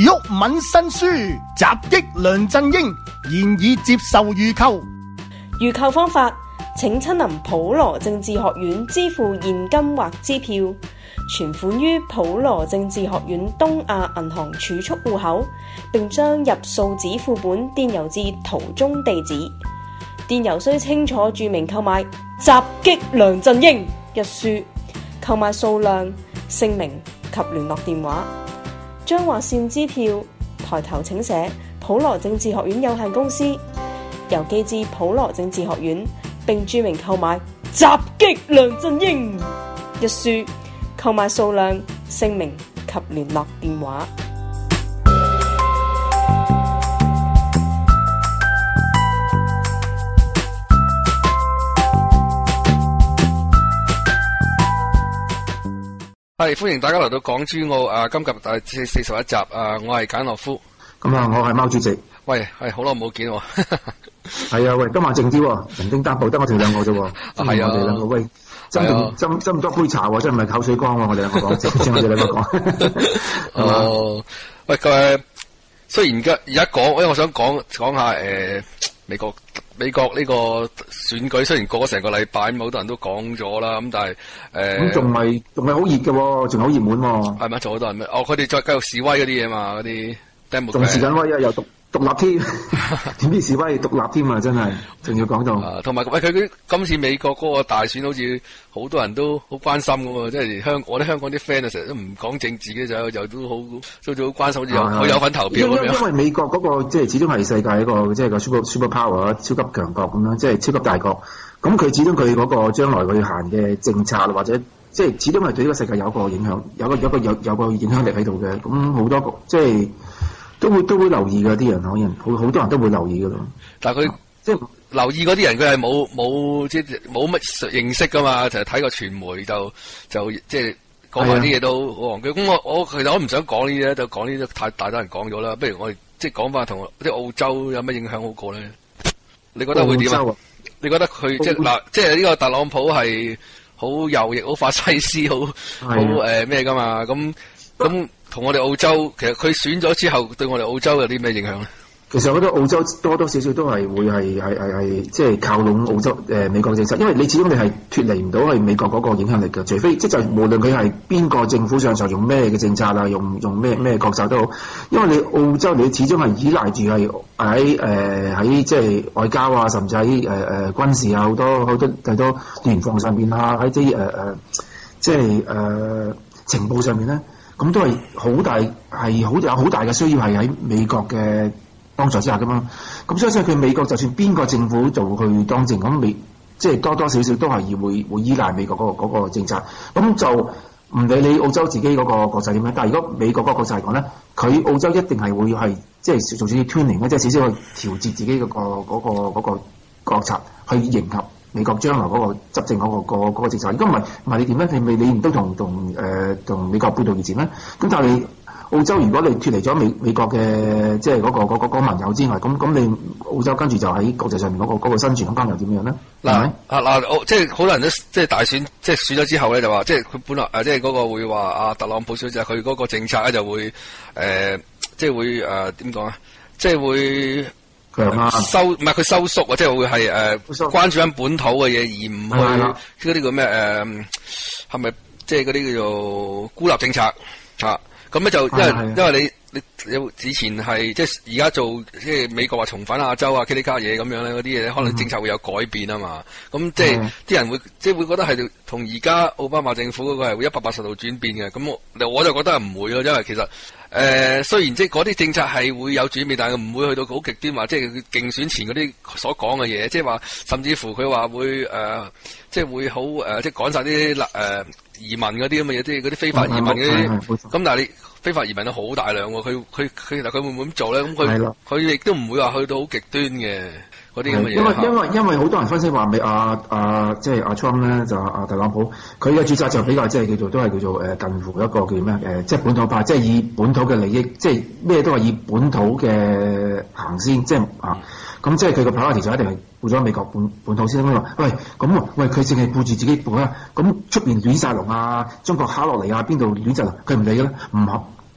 毓民新書襲擊梁振英，現已接受預購。 預購方法，請親臨普羅政治學院支付現金或支票，存款於普羅政治學院東亞銀行儲蓄戶口，並將入數紙副本電郵至圖中地址。電郵須清楚註明購買襲擊梁振英一書，購買數量、姓名及聯絡電話。將劃線支票抬頭請寫普羅政治學院有限公司，郵寄至普羅政治學院，並註明購買襲擊梁振英一書，購買數量、姓名及聯絡電話。 係歡迎大家嚟到港珠澳今集第41集我係簡諾夫。 咁啊，我係貓主席。 喂，係好耐冇見喎。 係啊，喂，今晚靜啲喎，人丁單薄，得我哋兩個啫喎。 係啊， 我哋兩個喂，斟唔多杯茶喎，真係唔係口水乾喎，我哋兩個講，正我哋兩個講。 哦，喂，雖然而家講，因為我想講下美國呢個選舉，雖然過咗成個禮拜，咁好多人都講咗啦，咁但係咁仲係好熱嘅喎，仲係好熱門喎。係咪？仲好多人咩？哦，佢哋再繼續示威嗰啲嘢嘛，嗰啲 demo 仲示緊威啊，又獨立添，點知示威獨立添啊！真係，仲要講到。同埋佢今次美國嗰個大選，好似好多人都好關心㗎喎，即係我哋香港啲 friend 啊，成日都唔講政治嘅，就都好關心，好似有份投票咁樣。 因為美國嗰個即係始終係世界一個即係個 super power 超級強國咁樣，即係超級大國。咁佢始終佢嗰個將來佢行嘅政策或者即係始終係對呢個世界有一個影響，有個影響力喺度嘅。咁好多即係。都會留意嘅啲人，可能好多人都會留意嘅咯。 但係佢即係留意嗰啲人，佢係冇即係冇乜認識噶嘛，就係睇個傳媒就即係講埋啲嘢都好戇居。咁我其實我唔想講呢啲咧，就講呢啲太多人講咗啦。不如我哋即係講翻同啲澳洲有乜影響好過咧？你覺得會點啊？你覺得佢即係嗱，即係呢個特朗普係好右翼、好法西斯、好咩噶嘛？咁。同我哋澳洲，其實佢選咗之後，對我哋澳洲有啲咩影響咧？ 其實我覺得澳洲多少少都係會係即係靠攏澳洲美國政策，因為你始終你係脫離唔到係美國嗰個影響力嘅，除非即係無論佢係邊個政府上台用咩嘅政策啊，用咩國策都好，因為你澳洲你始終係依賴住係喺即係外交啊，甚至喺軍事啊好多聯防上邊啊，喺啲即係情報上面咧。咁都係有好大嘅需要係喺美國嘅幫助之下噶嘛。咁相信佢美國就算邊個政府做去當政，咁即係多少少都係會依賴美國嗰個政策。咁就唔理你澳洲自己嗰個國際點樣，但係如果美國嗰個國際嚟講咧，佢澳洲一定係會係即係做少少 tuning 咧，即係少少去調節自己嗰個國策去迎合美國將來嗰個執政嗰個政策。如果唔係你點咧？你唔都同美國背道而馳咩？咁但係你澳洲如果你脫離咗美國嘅即係嗰個盟友之外，咁你澳洲跟住就喺國際上面嗰個生存空間又點樣咧？ 嗱即係好多人都即係大選即係選咗之後咧，就話即係佢本來即係嗰個會話特朗普小姐佢嗰個政策咧就會即係會點講啊？即係會。佢收縮啊，即係會係關注緊本土嘅嘢，而唔去嗰啲叫咩係咪即係嗰啲叫做孤立政策嚇？咁咧就因為你以前係即係而家做即係美國話重返亞洲啊，呢啲嘢咁樣咧，嗰啲嘢可能政策會有改變啊嘛。咁即係啲人會即係會覺得係同而家奧巴馬政府嗰個係會180度轉變嘅。咁我就覺得唔會咯，因為其實雖然即係嗰啲政策係會有轉變，但係唔會去到好極端話，即係佢競選前嗰啲所講嘅嘢，即係話甚至乎佢話會即係會好即係趕晒啲移民嗰啲咁嘅嘢，即係嗰啲非法移民嗰啲。咁但係你非法移民都好大量喎，佢會唔會咁做咧？咁佢亦都唔會話去到好極端嘅嗰啲咁嘅嘢。因為好多人分析話即係阿 Trump 咧就特朗普，佢嘅註冊就比較即係叫做近乎一個叫咩即係本土派，即係以本土嘅利益，即係咩都係以本土嘅行先，即係咁即係佢個 priority 就一定係顧咗美國本土先啦。喂，佢淨係顧住自己本啦，咁出邊亂晒龍啊，中國敲落嚟啊，邊度亂晒龍，佢唔理嘅咧，唔合。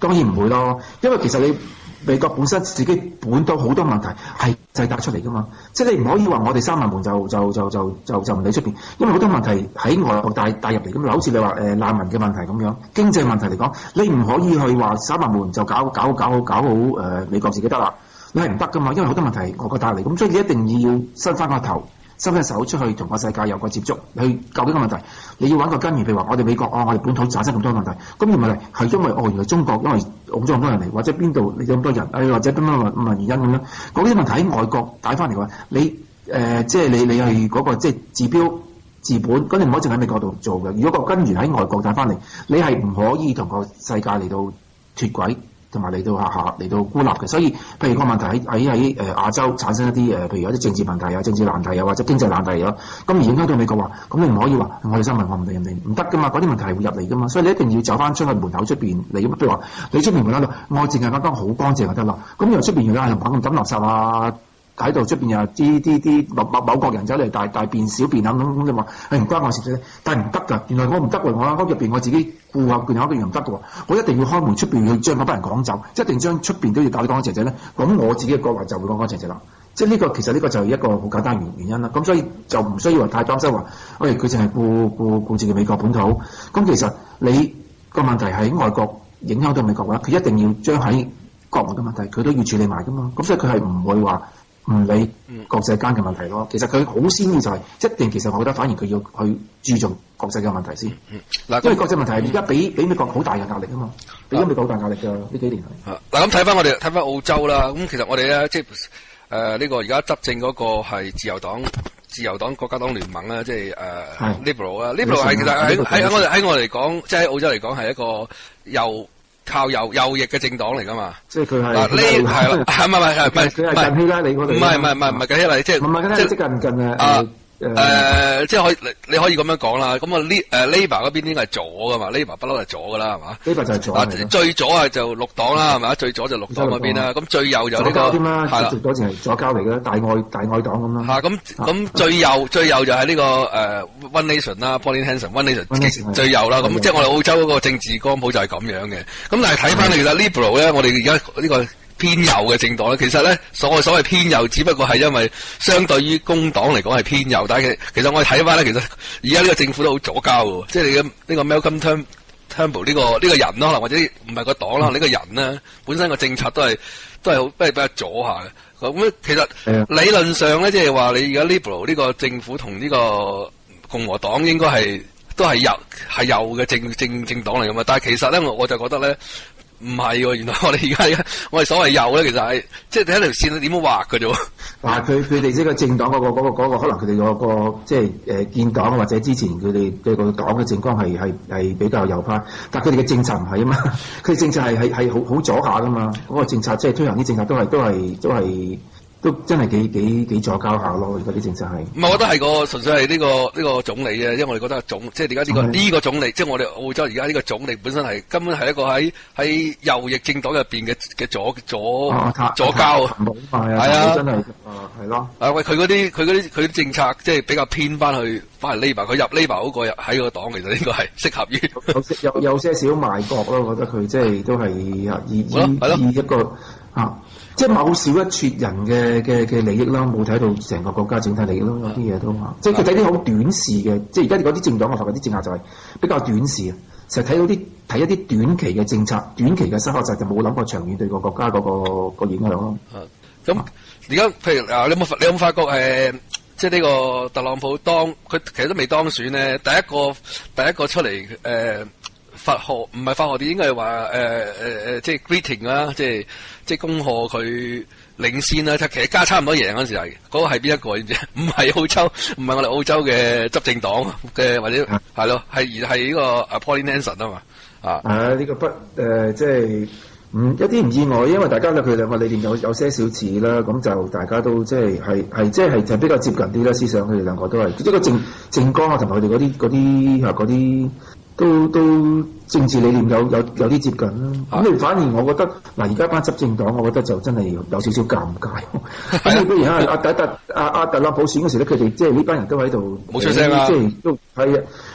當然唔會咯，因為其實你美國本身自己本土好多問題係製造出嚟噶嘛，即係你唔可以話我哋閂埋門就唔理出邊，因為好多問題喺外國帶入嚟咁，好似你話難民嘅問題咁樣，經濟問題嚟講，你唔可以去話閂埋門就搞好美國自己得啦，你係唔得噶嘛，因為好多問題外國帶嚟，咁所以你一定要伸翻個頭。伸隻手出去同個世界有個接觸，去究竟個問題，你要揾個根源。譬如話我哋美國我哋本土產生咁多問題，咁原來係因為原來中國因為澳洲咁多人嚟，或者邊度你有咁多人，或者乜原因咁樣，嗰啲問題喺外國帶翻嚟嘅話，你即係你係嗰個即係治標治本，咁你唔可以淨喺美國度做嘅。如果個根源喺外國帶翻嚟，你係唔可以同個世界嚟到脫軌。同埋嚟到孤立嘅，所以譬如個問題喺亞洲產生一啲譬如有啲政治問題啊、政治難題啊，或者經濟難題啊，咁而影響到美國話，咁你唔可以話我哋新聞我唔理人哋唔得噶嘛，嗰啲問題係會入嚟噶嘛，所以你一定要走翻出去門口出邊嚟，譬如話你出邊門口度，我淨係覺得好乾淨就得啦，咁由出邊又係猛咁抌垃圾啊！喺度出邊又啲某國人走嚟大便小便咁你話唔關我事啫，但係唔得㗎，原來我唔得喎，我入邊我自己顧下佢有一個樣唔得㗎喎，我一定要開門出邊去將嗰班人趕走，一定將出邊都要搞乾乾淨淨咧，咁我自己嘅國內就會乾乾淨淨啦。即係呢個其實呢個就係一個好簡單原因啦。咁所以就唔需要話太擔心話，喂佢淨係顧自己美國本土，咁其實你個問題喺外國影響到美國嘅話，佢一定要將喺國內嘅問題佢都要處理埋㗎嘛。咁所以佢係唔會話唔理國際間嘅問題咯，其實佢好先要就係一定，其實我覺得反而佢要去注重國際嘅問題先。因為國際問題係而家俾美國好大嘅壓力啊嘛，俾咗美國好大壓力㗎呢幾年。 嗱咁睇翻澳洲啦，咁其實我哋咧即係呢個而家執政嗰個係自由黨國家黨聯盟啦，即係Liberal 啦，Liberal 係其實喺我嚟講，即係喺澳洲嚟講係一個靠右翼嘅政黨嚟噶嘛， 即係佢係呢係啦，係唔係佢係近希拉里嗰度， 唔係近希拉里，即係唔係即係近啊。 即係你可以咁樣講啦。咁啊Labour 嗰邊應該係左噶嘛 ，Labour 不嬲係左噶啦，係嘛 ？Labour 就係左。 最左啊就綠黨啦，係咪？最左就綠黨嗰邊啦。咁最右就呢個係啦， 最左就係左膠嚟嘅，大愛黨咁啦。 咁最右就係呢個One Nation 啦 ，Pauline Hanson，One Nation 最右啦。咁即係我哋澳洲嗰個政治光譜就係咁樣嘅。咁但係睇翻其實 Liberal 咧，我哋而家呢個偏右嘅政黨咧，其實咧所謂偏右，只不過係因為相對於工黨嚟講係偏右，但係其實我哋睇翻咧，其實而家呢個政府都好左膠嘅，即係你嘅呢個 Malcolm Turnbull 呢個人咯，或者唔係個黨啦，呢個人咧本身個政策都係好比較左下嘅。咁其實理論上咧，即係話你而家 Liberal 呢個政府同呢個共和黨應該都係右嘅政黨嚟㗎嘛，但係其實咧我就覺得咧。唔係喎，原來我哋而家我哋所謂右咧，其實係即係睇條線點樣畫嘅啫喎。 嗱，佢哋呢個政黨嗰個可能佢哋嗰個即係建黨或者之前佢哋嘅個黨嘅政綱係比較右派，但係佢哋嘅政策唔係啊嘛，佢哋政策係好左下噶嘛，嗰個政策即係推行啲政策都真係幾左膠下咯，而家啲政策係。唔係， 我覺得係純粹係呢個總理啊，因為我哋覺得即係而家呢個總理，即係我哋澳洲而家呢個總理本身係根本係一個喺右翼政黨入邊嘅左膠啊， 係啊，真係係咯。 喂，佢啲政策即係比較偏翻去 Labour， 佢入 Labour 嗰個喺個黨，其實應該係適合於有些少賣國咯，我覺得佢即係都係以一個即係某少一撮人嘅利益啦，冇睇到成個國家整體利益咯，有啲嘢都即係佢睇啲好短視嘅，即係而家嗰啲政黨啊，同埋啲政客就係比較短視啊，成日睇一啲短期嘅政策、短期嘅新學制，就冇諗過長遠對個國家嗰個影響咯。 咁而家譬如你有冇發覺即係呢個特朗普佢其實都未當選咧，第一個出嚟唔係發賀電，應該係話即係 greeting 啦，即係恭賀佢領先啦。其實加差唔多贏嗰陣時係嗰個係邊一個知唔知？唔係澳洲，唔係我哋澳洲嘅執政黨嘅，或者係咯，係呢個 Pauline Hanson 啊嘛呢個即係一啲唔意外，因為大家咧佢兩個理念有些少似啦，咁就大家都即係比較接近啲啦，思想佢哋兩個都係一個政綱啊，同埋佢哋嗰啲。都政治理念有啲接近啦。咁你反而我覺得嗱，而家班執政黨，我覺得就真係有少少尷尬。咁譬如阿特朗普選嗰時咧，佢哋即係呢班人都喺度冇出聲啊， 即係都係啊。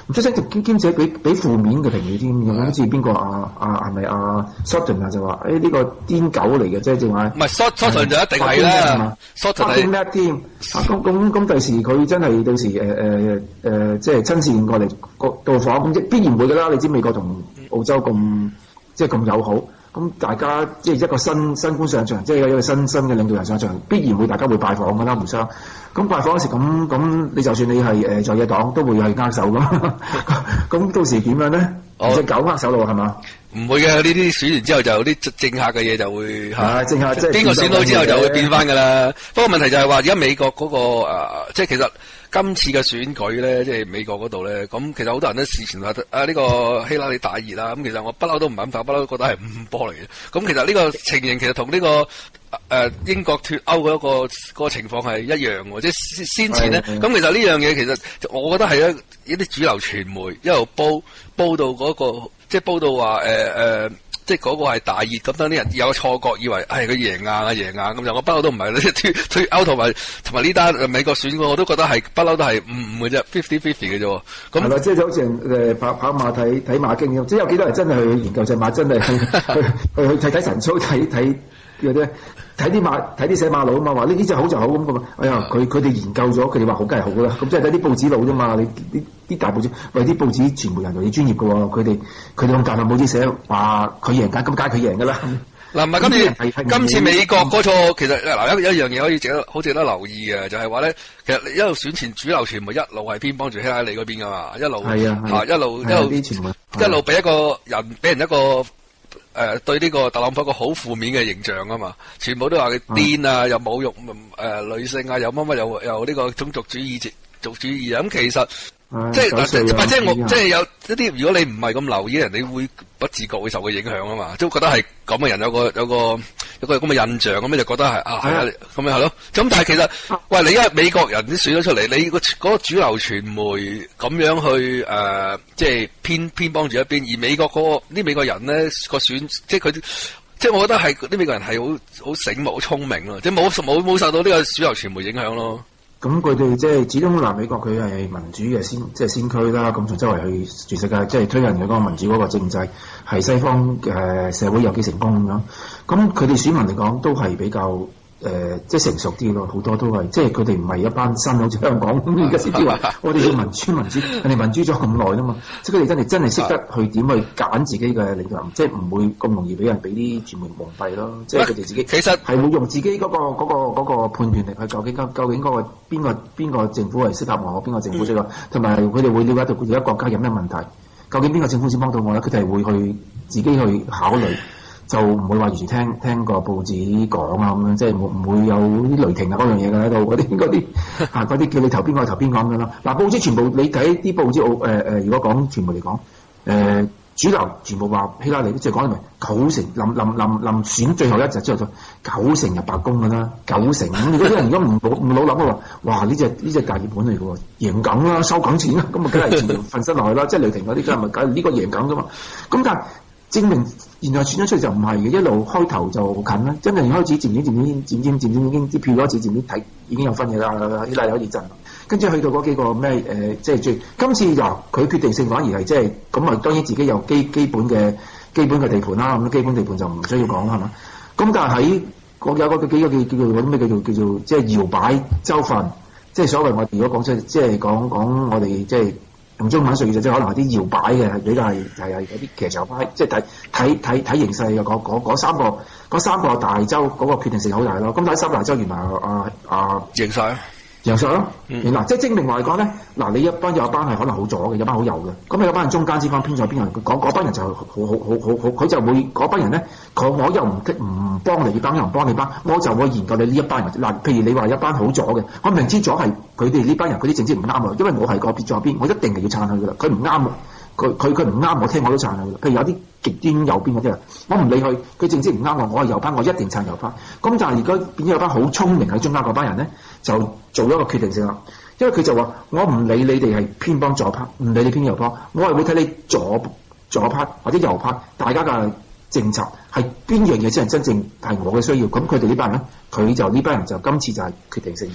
唔出聲就兼且俾負面嘅評語添，咁好似邊個係咪Sutton 啊就話呢個癲狗嚟嘅啫，正話唔係 Sutton 就一定係啦 ，Sutton 係叻添。咁第時佢真係到時即係親善過嚟到訪，咁即必然會㗎啦。你知美國同澳洲咁即係咁友好。咁大家即係一個新官上場，即係一個新嘅領導人上場，必然會大家會拜訪㗎啦，互相。咁拜訪嗰時咁，你就算你係在野黨，都會係握手㗎。咁到時點樣咧？隻狗握手咯，係嘛？ 唔會嘅，呢啲選完之後就有啲政客嘅嘢就會政客即係邊個選到之後就會變翻㗎啦。不過問題就係話，而家美國嗰個即係其實今次嘅選舉咧，即係美國嗰度咧，咁其實好多人都事前話呢個希拉里大熱啦。咁其實我不嬲都唔係咁睇，不嬲都覺得係5波嚟嘅。咁其實呢個情形其實同呢個英國脫歐嗰個情況係一樣喎，即係先前咧。咁其實呢樣嘢其實我覺得係一啲主流傳媒一路煲到嗰個，即係煲到話即係嗰個係大熱，咁等啲人有錯覺，以為佢贏硬咁就我不嬲都唔係脫歐同埋呢單美國選我都覺得係不嬲都係5嘅啫，50-50嘅啫。咁係啦，即係就好似跑馬睇馬經咁，即係有幾多人真係去研究隻馬，真係去睇神操，睇嗰啲。睇啲寫馬佬啊嘛，話呢隻好就好咁噶嘛。哎呀，佢哋研究咗，佢哋話好梗係好啦。咁即係睇啲報紙佬啫嘛。你啲大報紙，啲報紙傳媒人哋專業嘅喎。佢哋用大份報紙寫話佢贏緊，咁梗係佢贏噶啦。 嗱唔係今次美國嗰個其實嗱一樣嘢可以好值得留意嘅，就係話咧，其實一路選前主流傳媒一路係偏幫住希拉里嗰邊噶嘛，一路一路俾人一個。對呢個特朗普一個好負面嘅形象啊嘛，全部都話佢癲啊，又侮辱女性啊，又乜又呢個種族主義啊，咁其實即係有一啲，如果你唔係咁留意，人哋會不自覺會受佢影響啊嘛，都覺得係咁嘅人有個咁嘅印象，咁就覺得係咁樣係咯。咁但係其實喂，你而家美國人都選咗出嚟，你嗰個主流傳媒咁樣去即係偏幫住一邊，而美國啲美國人咧個選，即係佢。即係我覺得係啲美國人係好醒目、好聰明咯，即係冇受到呢個主流傳媒影響咯。 咁佢哋即係始終南美國佢係民主嘅先驅啦，咁從周圍去全世界即係推人嘅嗰個民主嗰個政制，係西方社會有幾成功咁樣。咁佢哋選民嚟講都係比較即係成熟啲咯，好多都係即係佢哋唔係一班新，好似香港咁而家先至話我哋要民主，人哋民主咗咁耐啦嘛，即係佢哋真係識得去點去揀自己嘅領導人，即係唔會咁容易俾人俾啲傳媒蒙蔽咯，即係佢哋自己其實係會用自己嗰個判斷力去究竟嗰個邊個政府係適合我，邊個政府適合，同埋佢哋會了解到而家國家有咩問題，究竟邊個政府先幫到我咧？佢哋係會去自己去考慮。就唔會話完全聽個報紙講啊咁樣，即係唔會有啲雷霆啊嗰樣嘢嘅喺度，嗰啲叫你投邊個投邊個咁樣咯。嗱，報紙全部你睇啲報紙如果講全部嚟講，主流全部話希拉里，即係講係咪9成臨選最後一日之後就9成入白宮㗎啦，9成咁。如果啲人而家唔老諗嘅話，哇呢隻大熱門嚟嘅喎，贏緊啦，收緊錢啦，咁啊梗係全部瞓身落去啦，即係雷霆嗰啲梗係咪梗呢個贏緊㗎嘛？咁但係證明原來選咗出嚟就唔係嘅，一路開頭就近啦，真係開始漸漸已經啲票開始漸漸睇已經有分嘅啦，希拉里可以震，跟住去到嗰幾個咩即係今次由佢決定性反而係即係咁啊，當然自己有基本嘅地盤啦，咁基本地盤就唔需要講啦，係嘛？咁但係喺有個幾個叫做嗰啲咩叫做即係搖擺州份，即係所謂我如果講出即係講我哋即係。用中文術語就即係可能係啲搖擺嘅，係比較係有啲騎牆派，即係睇形勢嘅嗰三個大州嗰個決定性好大咯。咁睇三個大州原來贏晒咯。嗱，即係證明話嚟講咧，嗱你有一班係可能好左嘅，有班好右嘅，咁有班人中間之間偏左邊人，嗰班人就好，佢就會嗰班人咧，我又唔幫你班，又唔幫你班，我就會研究你呢一班人。嗱，譬如你話一班好左嘅，我明知左係佢哋呢班人，佢啲政治唔啱我，因為我係個別左邊，我一定係要撐佢噶啦。佢唔啱佢唔啱我聽我都撐佢。譬如有啲極端右邊嗰啲人，我唔理佢政治唔啱我係右班，我一定撐右班。咁但係如果變咗有班好聰明喺中間嗰班人咧，就做咗個決定性啦。因為佢就話我唔理你哋係偏幫左派，唔理你偏右派，我係會睇你左派或者右派，大家嘅政策係邊樣嘢先係真正係我嘅需要。咁佢哋呢班人咧，呢班人就今次就係決定性咗嘅。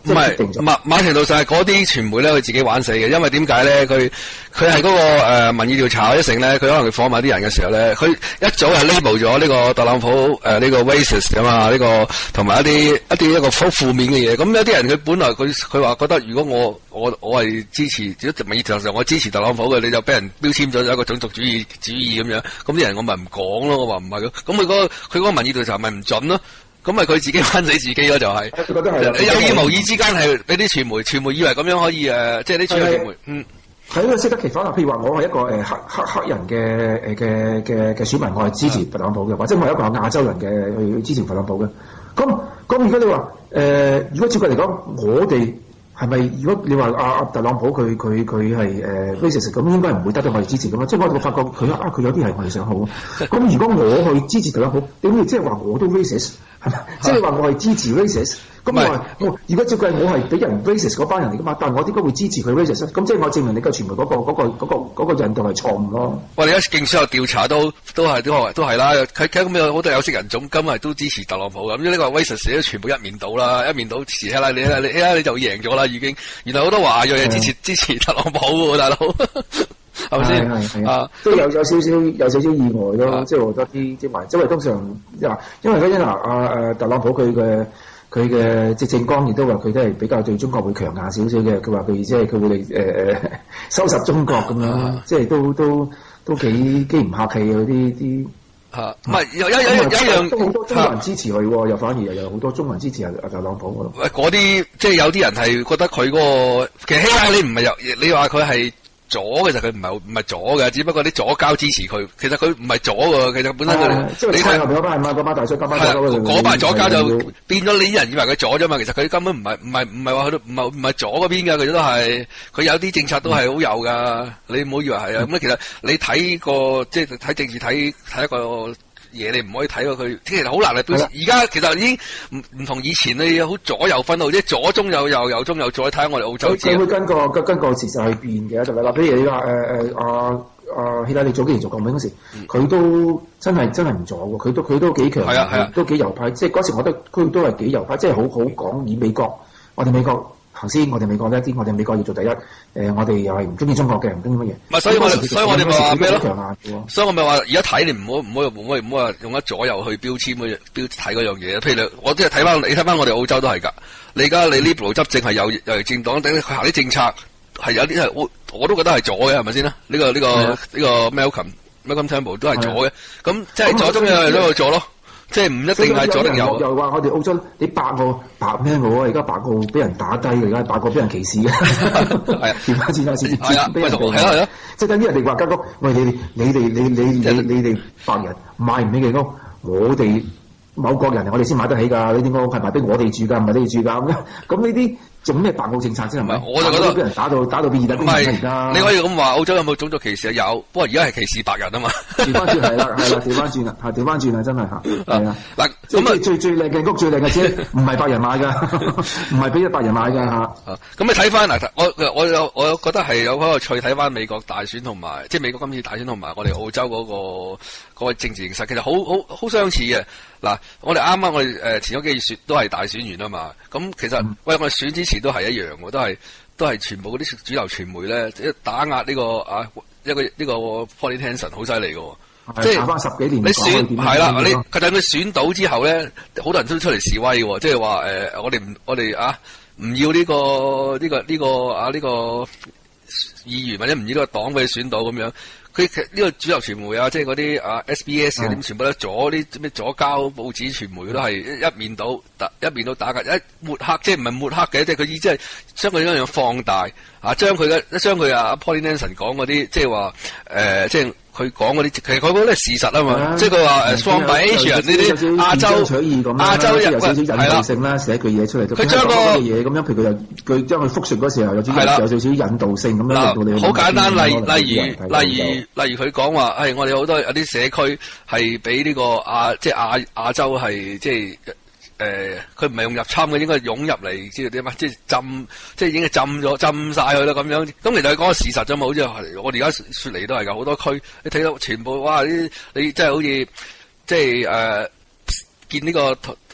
唔係馬程度上係嗰啲傳媒咧，佢自己玩死嘅，因為點解咧？佢係嗰個民意調查一成咧，佢可能訪問啲人嘅時候咧，佢一早係 label 咗呢個特朗普呢個 racist 啊嘛，呢個同埋一個好負面嘅嘢。咁有啲人佢本來佢話覺得如果我係支持，如果民意調查上我支持特朗普嘅，你就俾人標籤咗一個種族主義咁樣。咁啲人我咪唔講咯，我話唔係咯。咁佢嗰個民意調查咪唔準咯。咁咪佢自己玩死自己咯，就係。覺得係。你有意無意之間係俾啲傳媒以為咁樣可以即係啲傳媒， 係一個適得其反啊！譬如話，我係一個黑人嘅選民，我係支持特朗普嘅，或者我係一個亞洲人嘅去支持特朗普嘅。咁如果你話如果照佢嚟講，我哋係咪？如果你話特朗普佢係racist 咁，應該唔會得到我哋支持㗎嘛？即係我發覺佢有啲係我哋想好。咁如果我去支持特朗普，點會即係話我都 racist 係咪？即係話我係支持 racist。咁如果照計我係俾人 racist 嗰班人嚟㗎嘛，但係我點解會支持佢 racist？咁即係我證明你嘅傳媒嗰個引導係錯誤咯。 喂，你而家競選有調查都係啦，佢咁有好多有色人種今日都支持特朗普咁，呢個 racist 都全部一面倒啦，一面倒支持啦，你就贏咗啦已經。原來好多華裔支持特朗普喎，大佬。係咪先？ 係都有少少意外咯，即係我覺得啲埋，因為通常因為嗰陣特朗普佢嘅即政綱亦都話佢都係比較對中國會強硬少少嘅，佢話佢即係佢會收拾中國咁樣，即係都幾唔客氣嘅啲。 唔係有一樣都好多中國人支持佢喎，又反而又有好多中國人支持特朗普喎。 喂，嗰啲即係有啲人係覺得佢嗰個其實希拉里唔係你話佢係左嘅，其實佢唔係左嘅，只不過啲左膠支持佢。其實佢唔係左嘅，其實本身佢即係差後邊嗰班係嘛？嗰班大叔， 嗰班左膠就變咗你啲人以為佢左啫嘛。其實佢根本唔係話佢唔係左嗰邊嘅，佢都係佢有啲政策都係好有㗎。你唔好以為係啊。咁其實你睇個即係睇政治睇一個嘢，你唔可以睇過佢，其實好難嚟表示。而家其實已經唔同以前，你好左右分到，即係左中有右，右中有左。睇下我哋澳洲知。 佢會跟個時勢去變嘅，就係嗱，譬如你話希拉里早幾年做國務卿嗰時，佢都真係唔左喎，佢都幾強，都幾右派。即係嗰時我覺得佢都係幾右派，即係好講以美國，我哋美國行先，我哋美國叻啲，我哋美國要做第一。我哋又係唔中意中國嘅，唔中意乜嘢。 唔係，所以我哋咪話咩咯？所以我咪話，而家睇你唔好話用一左右去標籤睇嗰樣嘢。譬如我即係睇翻我哋澳洲都係㗎。你而家你 Liberal 執政係有政黨，佢行啲政策係有啲係我都覺得係左嘅，係咪先啦？呢個 Malcolm Turnbull 都係左嘅。咁即係左中右都有左咯。即係唔一定係左定右。 又話我哋澳洲你白咩我啊？而家白個俾人打低，而家白個俾人歧視嘅。係啊，調翻轉啦， 係啊，係啊， 即係等於人哋話間屋，喂你哋白人買唔起嘅屋，我哋某國人我哋先買得起㗎。呢啲屋係賣俾我哋住㗎，唔係你哋住㗎咁呢啲。做咩白澳政策啫？係咪？我就覺得俾人打到變異得。唔係， 你可以咁話，澳洲有冇種族歧視啊？有，不過而家係歧視白人啊嘛。 調翻轉係啦，調翻轉啦，真係嚇。係啊，嗱，咁最靚嘅屋最靚嘅車，唔係白人買㗎，唔係俾白人買㗎嚇。 咁你睇翻嗱，我覺得係有嗰個趣睇翻美國大選同埋，即係美國今次大選同埋我哋澳洲嗰個政治形勢，其實好相似嘅。嗱，我哋啱前嗰幾月都係大選完啊嘛。咁其實我哋選之前都係一樣喎，都係全部嗰啲主流傳媒咧，打壓呢個呢個 Pauline Hanson 好犀利嘅，即係打翻10幾年。你選係啦，佢等佢選到之後咧，好多人都出嚟示威嘅，即係話我哋唔要呢個議員或者唔要呢個黨俾佢選到咁樣。佢呢個主流傳媒啊，即係嗰啲SBS 嗰啲全部都啲咩左膠報紙傳媒都係一面倒打壓，一抹黑，即係唔係抹黑嘅，即係佢意思係將佢呢樣放大將佢Pauline Hanson 講嗰啲，即係話即係佢講嗰啲，其實佢嗰啲係事實啊嘛，即係佢話From by Asian 呢啲亞洲人有少少引導性啦，寫句嘢出嚟，佢將個嘢咁樣，譬如佢將佢複述嗰時候有少少引導性咁樣令到你好簡單，例如佢講話，我哋好多有啲社區係俾呢個即係亞洲係即係佢唔係用入侵嘅，應該係湧入嚟，知道點啊？即係浸，即係已經浸晒佢啦咁樣。咁其實佢講個事實啫嘛，好似我哋而家雪梨都係㗎，好多區你睇到全部哇！你真係好似即係見呢個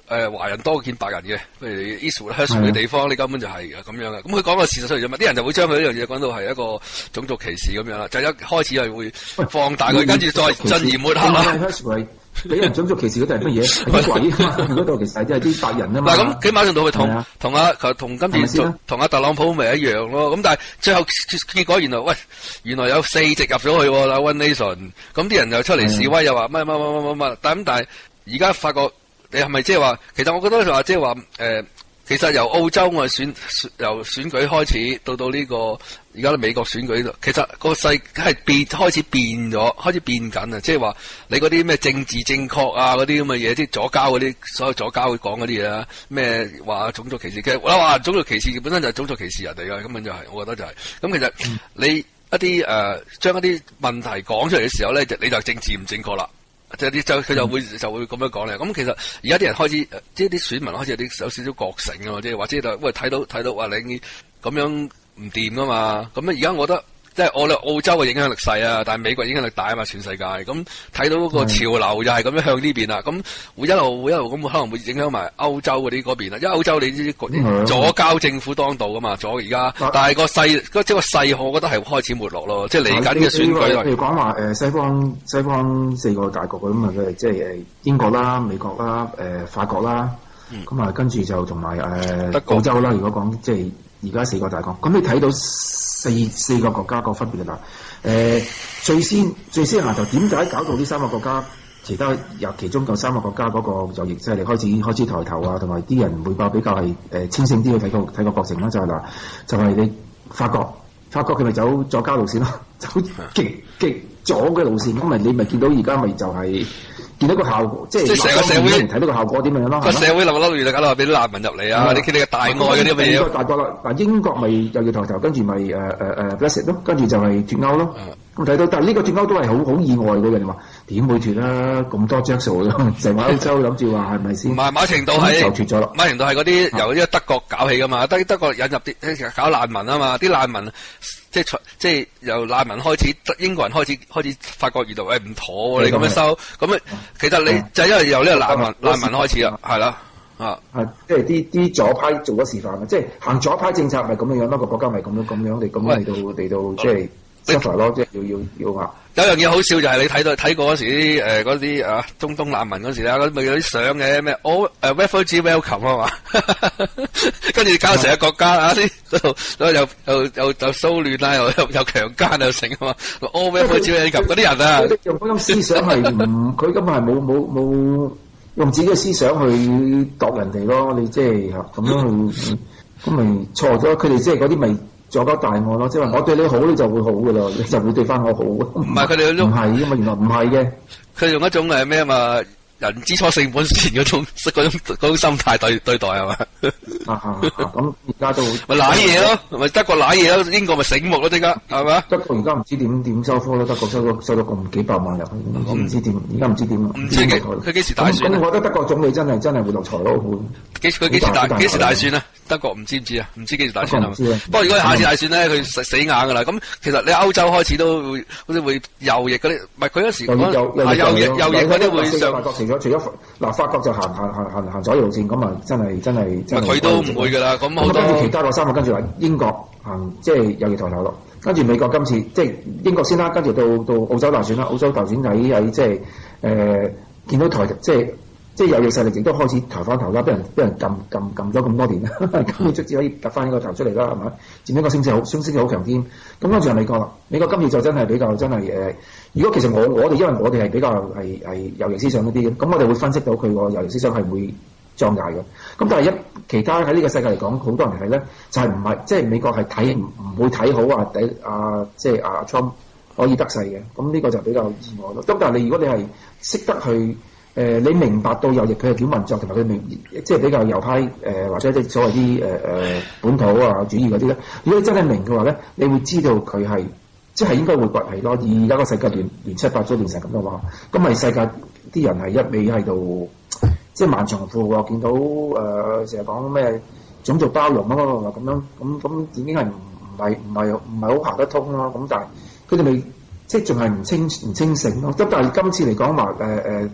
華人多見白人嘅，譬如 Eastwood、Hurstville 嘅地方，你根本就係咁樣嘅。咁佢講個事實出嚟啫嘛，啲人就會將佢呢樣嘢講到係一個種族歧視咁樣啦，就一開始係會放大佢，跟住再進而抹黑啦。 俾人種族歧視嗰度係乜嘢？係鬼啊嘛！嗰度其實即係啲白人啊嘛。 嗱咁，佢馬上到佢同今次同阿特朗普咪一樣咯。咁但係最後結果原來有4席入咗去喎，啦 One Nation。咁啲人又出嚟示威，又話乜。但係而家發覺你係咪即係話？其實我覺得就話即係話其實由澳洲由選舉開始到呢個而家美國選舉度，其實個勢係開始變咗，開始變緊啊！即係話你嗰啲咩政治正確啊，嗰啲咁嘅嘢，即係左膠嗰啲，所有左膠會講嗰啲嘢啊，咩話種族歧視，其實話種族歧視本身就係種族歧視人嚟㗎，根本就係，我覺得就係。咁其實你一啲將一啲問題講出嚟嘅時候咧，你就政治唔正確啦。佢就會咁樣講咧。咁其實而家啲人開始，即係啲選民開始有少少覺醒啊，即係或者就喂睇到話你咁樣唔掂噶嘛。咁而家我覺得即係我哋澳洲嘅影響力細啊，但係美國影響力大啊嘛，全世界。咁睇到嗰個潮流又係咁樣向呢邊啦。咁會一路咁可能會影響埋歐洲嗰邊啦。因為歐洲你知左膠政府當道噶嘛，而家，但係個勢我覺得係開始沒落咯。即係嚟緊嘅選舉。 譬如講話西方4個大國咁啊，即係英國啦、美國啦、法國啦，咁啊跟住就同埋澳洲啦。如果講即係而家4個大國，咁你睇到四個國家個分別啦。最先行頭點解搞到呢3個國家，其中3個國家嗰個就亦即係開始抬頭啊，同埋啲人會比較係清醒啲去睇個國情啦。就係你法國佢咪走左膠路線咯，走極左嘅路線，咁咪你咪見到而家咪就係見到個效果，即係成個社會睇到個效果點樣咯。個社會流流亂搞到俾啲難民入嚟啊！你見你個大愛嗰啲乜嘢？ 大國啦，嗱英國咪又要抬頭，跟住咪Brexit 咯，跟住就係脫歐咯。咁睇到，但係呢個脫歐都係好意外嘅，人哋話點會脫啊？咁多着數嘅，成個歐洲諗住話係咪先？唔係， 某程度係就脫咗啦。 某程度係嗰啲由呢個德國搞起噶嘛，德國引入啲搞難民啊嘛，啲難民即係由難民開始，英國人開始發覺遇到唔妥喎，你咁樣收咁啊，其實你就因為由呢個難民開始啦，係啦， 即係啲左派做咗示範啊，即係行左派政策咪咁樣咯，個國家咪咁樣嚟到即係。咯，即係要話。 有樣嘢好笑就係你睇過嗰時啲嗰啲中東難民嗰時啦，嗰咪有啲相嘅咩refugee welcome 啊嘛，跟住搞到成個國家啊啲嗰度又騷亂啦，又強姦又成啊嘛，refugee welcome 嗰啲人啊， 用嗰種思想係佢根本係冇用自己嘅思想去度人哋咯，你即係咁樣去咁咪錯咗，佢哋即係嗰啲咪。做咗大案咯，即係話我對你好，你就會好噶啦，你就會對翻我好。唔係佢哋嗰種， 唔係噶嘛，原來唔係嘅。 佢哋用一種咩啊嘛？人之初性本善嗰種心態對待係嘛？ 咁而家都咪賴嘢咯，咪德國賴嘢咯，英國咪醒目咯，即刻係嘛？ 德國而家唔知點收科咯，德國收咗咁幾百萬入去，我唔知點，而家唔知點。 唔知佢幾時大選？ 咁我覺得德國總理真係會落台咯， 佢幾時大選啊？德國唔知啊？唔知幾時大選啊？不過如果下次大選咧，佢死硬噶啦。咁其實你歐洲開始都會好似會右翼嗰啲，唔係佢嗰時右翼嗰啲會上。 除咗法國就行左翼路線，咁啊真係佢都唔會噶啦。咁好多跟住其他個3個跟住話英國行即係右翼抬頭咯，跟住美國今次即係英國先啦，跟住到澳洲大選啦，澳洲大選喺即係見到即係右翼勢力亦都開始抬翻頭啦，俾人撳咗咁多年啦，咁卒之可以突翻呢個頭出嚟啦，係咪？佔一個升勢好強添。咁跟住係美國啦，美國今次就真係比較如果其實我哋因為我哋係比較係右翼思想嗰啲嘅，咁我哋會分析到佢個右翼思想係會壯大嘅。咁但係其他喺呢個世界嚟講，好多人睇咧就係唔係即係美國係唔會睇好即係Trump 可以得勢嘅。咁呢個就比較意外咯。咁但係如果你係識得去你明白到右翼佢係點運作，同埋佢即係比較右派或者即係所謂啲本土主義嗰啲咧，如果你真係明嘅話咧，你會知道佢係。即係應該會崛起咯，而家個世界亂七八糟亂成咁嘅話，咁咪世界啲人係一味喺度，即係萬長褲喎，見到成日講咩種族包容咁樣，咁已經係唔係好行得通咯。咁但係佢哋咪即係仲係唔清醒咯。咁但係今次嚟講話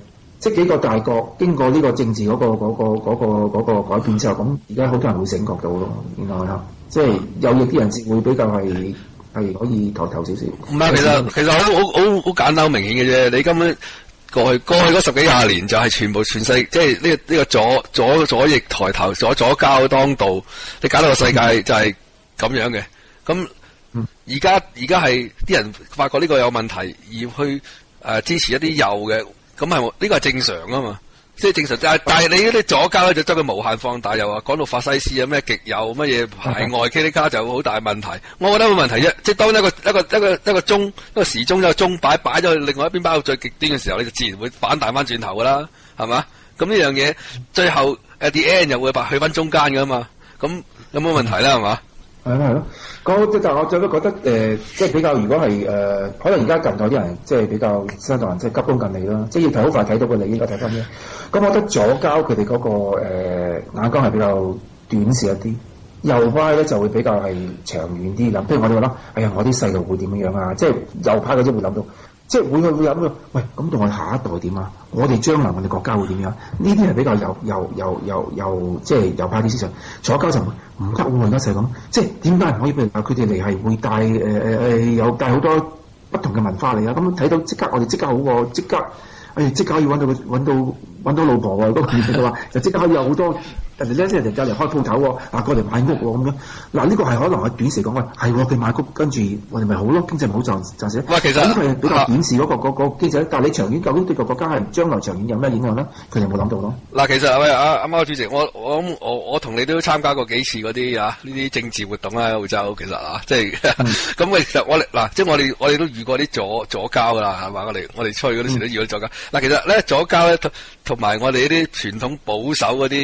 即係幾個大國經過呢個政治嗰個改變之後，咁而家好多人會醒覺到咯，原來係即係右翼啲人士會比較係可以頭少少。 唔係，其實好簡單好明顯嘅啫。你根本過去嗰10幾20年就係全世即係呢個左翼抬頭，左膠當道，你搞到個世界就係咁樣嘅。咁而家係啲人發覺呢個有問題，而去支持一啲右嘅。咁係呢個係正常啊嘛，即係正常。但係你嗰啲左膠咧就將佢無限放大，又話講到法西斯啊咩極右乜嘢排外 K 卡就好大問題。我覺得冇問題啫，即係當一個時鐘一個鐘擺咗去另外一邊擺到最極端嘅時候，你就自然會反彈翻轉頭噶啦，係嘛？咁呢樣嘢最後 at the end 又會去翻中間噶嘛，咁有冇問題咧？係嘛？ 係咯。但係我最都覺得即係比較，如果係可能而家近代啲人即係比較相對人即係急功近利啦，即係要睇好快睇到個利益啦，睇翻咩？咁我覺得左膠佢哋嗰個眼光係比較短視一啲，右派咧就會比較係長遠啲諗。譬如我哋話啦，哎呀，我啲細路會點樣啊？即係右派嗰啲會諗到，即係會諗到，喂，咁到我下一代點啊？我哋將來我哋國家會點樣？呢啲係比較右即係右派啲思想。左膠就唔得喎，我而家成日講，即係點解唔可以？譬如話佢哋嚟係會帶有帶好多不同嘅文化嚟啊！咁睇到即刻我哋即刻好喎，即刻可以揾到老婆喎！嗰個佢話就即刻可以有好多人哋咧，即係人哋嚟開鋪頭喎，過嚟買屋喎咁樣。嗱呢個係可能係短時講話係喎，佢買屋跟住我哋咪好咯，經濟咪好賺錢。 喂，其實呢個係比較短視嗰個經濟，但係你長遠究竟對個國家係將來長遠有咩影響咧？佢哋冇諗到咯。 嗱，其實喂阿貓主席，我同你都參加過幾次嗰啲呢啲政治活動啦，喺澳洲其實即係咁其實我哋嗱，即係我哋都遇過啲左膠噶啦，係嘛？我哋出去嗰啲時都遇過左膠。嗱，其實咧左膠咧同埋我哋呢啲傳統保守嗰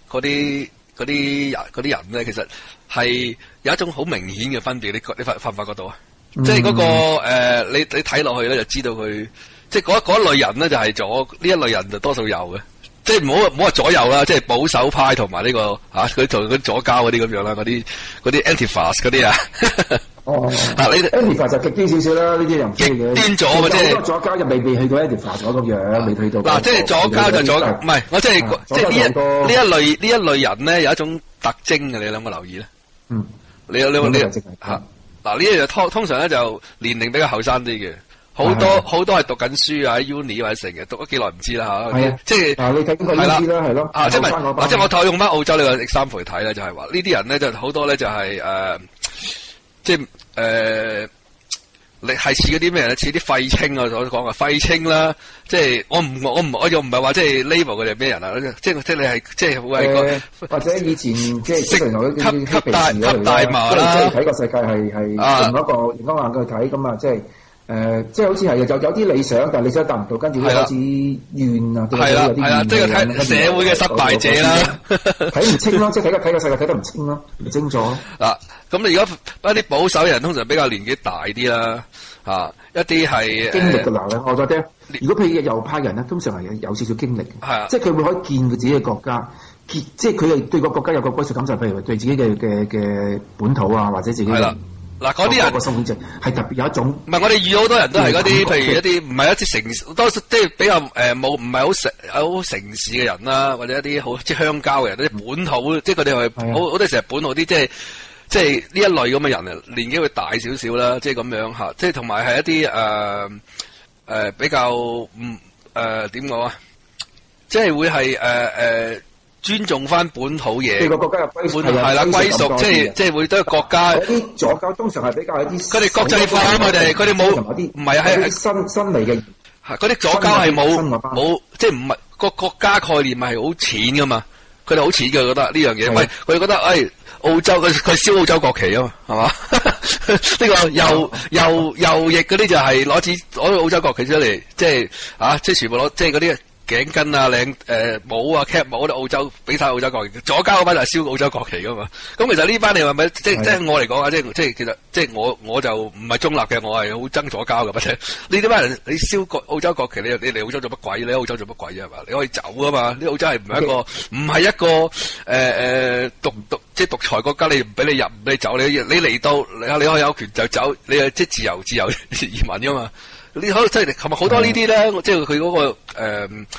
啲人咧，其實係有一種好明顯嘅分別。你發唔發覺到啊？即係嗰個你睇落去咧就知道佢，即係嗰一類人咧就係左，呢一類人就多數右嘅。即係唔好話左右啦，即係保守派同埋呢個佢同嗰啲左膠嗰啲咁樣啦，嗰啲 Antifas 嗰啲啊。 你 Antifas 就極端少少啦，呢啲又唔知嘅。 癲咗嘅，即係左膠又未去到 Antifas 嗰個樣，未去到。 嗱，即係左膠就左，唔係我即係呢一類人咧有一種特徵嘅，你有冇留意咧？你嗱呢一樣通常咧就年齡比較後生啲嘅。好多係讀緊書啊，喺 uni 或者成日讀咗幾耐唔知啦嚇，即係你睇邊個意思啦，係咯，即係我用翻澳洲呢個 example 嚟睇咧，就係話呢啲人咧就好多咧就係即係你係似嗰啲咩咧？似啲廢青啊，所講嘅廢青啦，即係我又唔係話即係 label 佢哋咩人啊，即係你係即係會係或者以前即係吸大麻啦， 即係睇個世界係用一個眼光去睇咁啊，即係。即係好似係有啲理想，但係理想達唔到，跟住開始怨啊， 係啦，即係睇社會嘅失敗者啦， 睇唔清咯，即係睇個世界睇得唔清咯，唔清楚。嗱， 咁你如果一啲保守人通常比較年紀大啲啦，一啲係經歷嘅嗱，我覺得如果譬如右派人咧，通常係有少少經歷嘅，即係佢會可以見佢自己嘅國家，即係佢係對個國家有個歸屬感，就譬如對自己嘅本土啊，或者自己嗱，嗰啲人個生活值係特別有一種， 唔係我哋遇好多人都係嗰啲，譬如一啲唔係一啲城市，多數即係比較冇唔係好城市嘅人啦，或者一啲好即係鄉郊嘅人，啲本土，即係佢哋係好多成日本土啲，即係呢一類咁嘅人啊，年紀會大少少啦，即係咁樣嚇，即係同埋係一啲比較點講啊，即係會係尊重翻本土嘢， 對個國家嘅歸屬係啦，歸屬即係會對國家。 嗰啲左膠通常係比較一啲， 佢哋國際化啊嘛，佢哋冇唔係係新嚟嘅。 嗰啲左膠係冇即係唔係個國家概念係好淺噶嘛？佢哋好淺嘅覺得呢樣嘢。喂，佢哋覺得澳洲佢燒澳洲國旗啊嘛，係嘛？呢個右翼嗰啲就係攞澳洲國旗出嚟，即係即係全部攞即係嗰啲。頸巾啊、帽啊、cap 帽都澳洲俾晒澳洲國旗，左膠嗰班就係燒澳洲國旗噶嘛。咁其實呢班你話咪即係我嚟講啊，即係其實即係我就唔係中立嘅，我係好憎左膠嘅。或者呢啲班人你燒澳洲國旗，你嚟澳洲做乜鬼？你喺澳洲做乜鬼啊？係嘛？你可以走噶嘛？呢澳洲係唔係一個即係獨裁國家？你唔俾你入，唔俾你走，你嚟到你可以有權就走，你係即係自由移民噶嘛？你可即係係咪好多呢啲咧？即係佢嗰個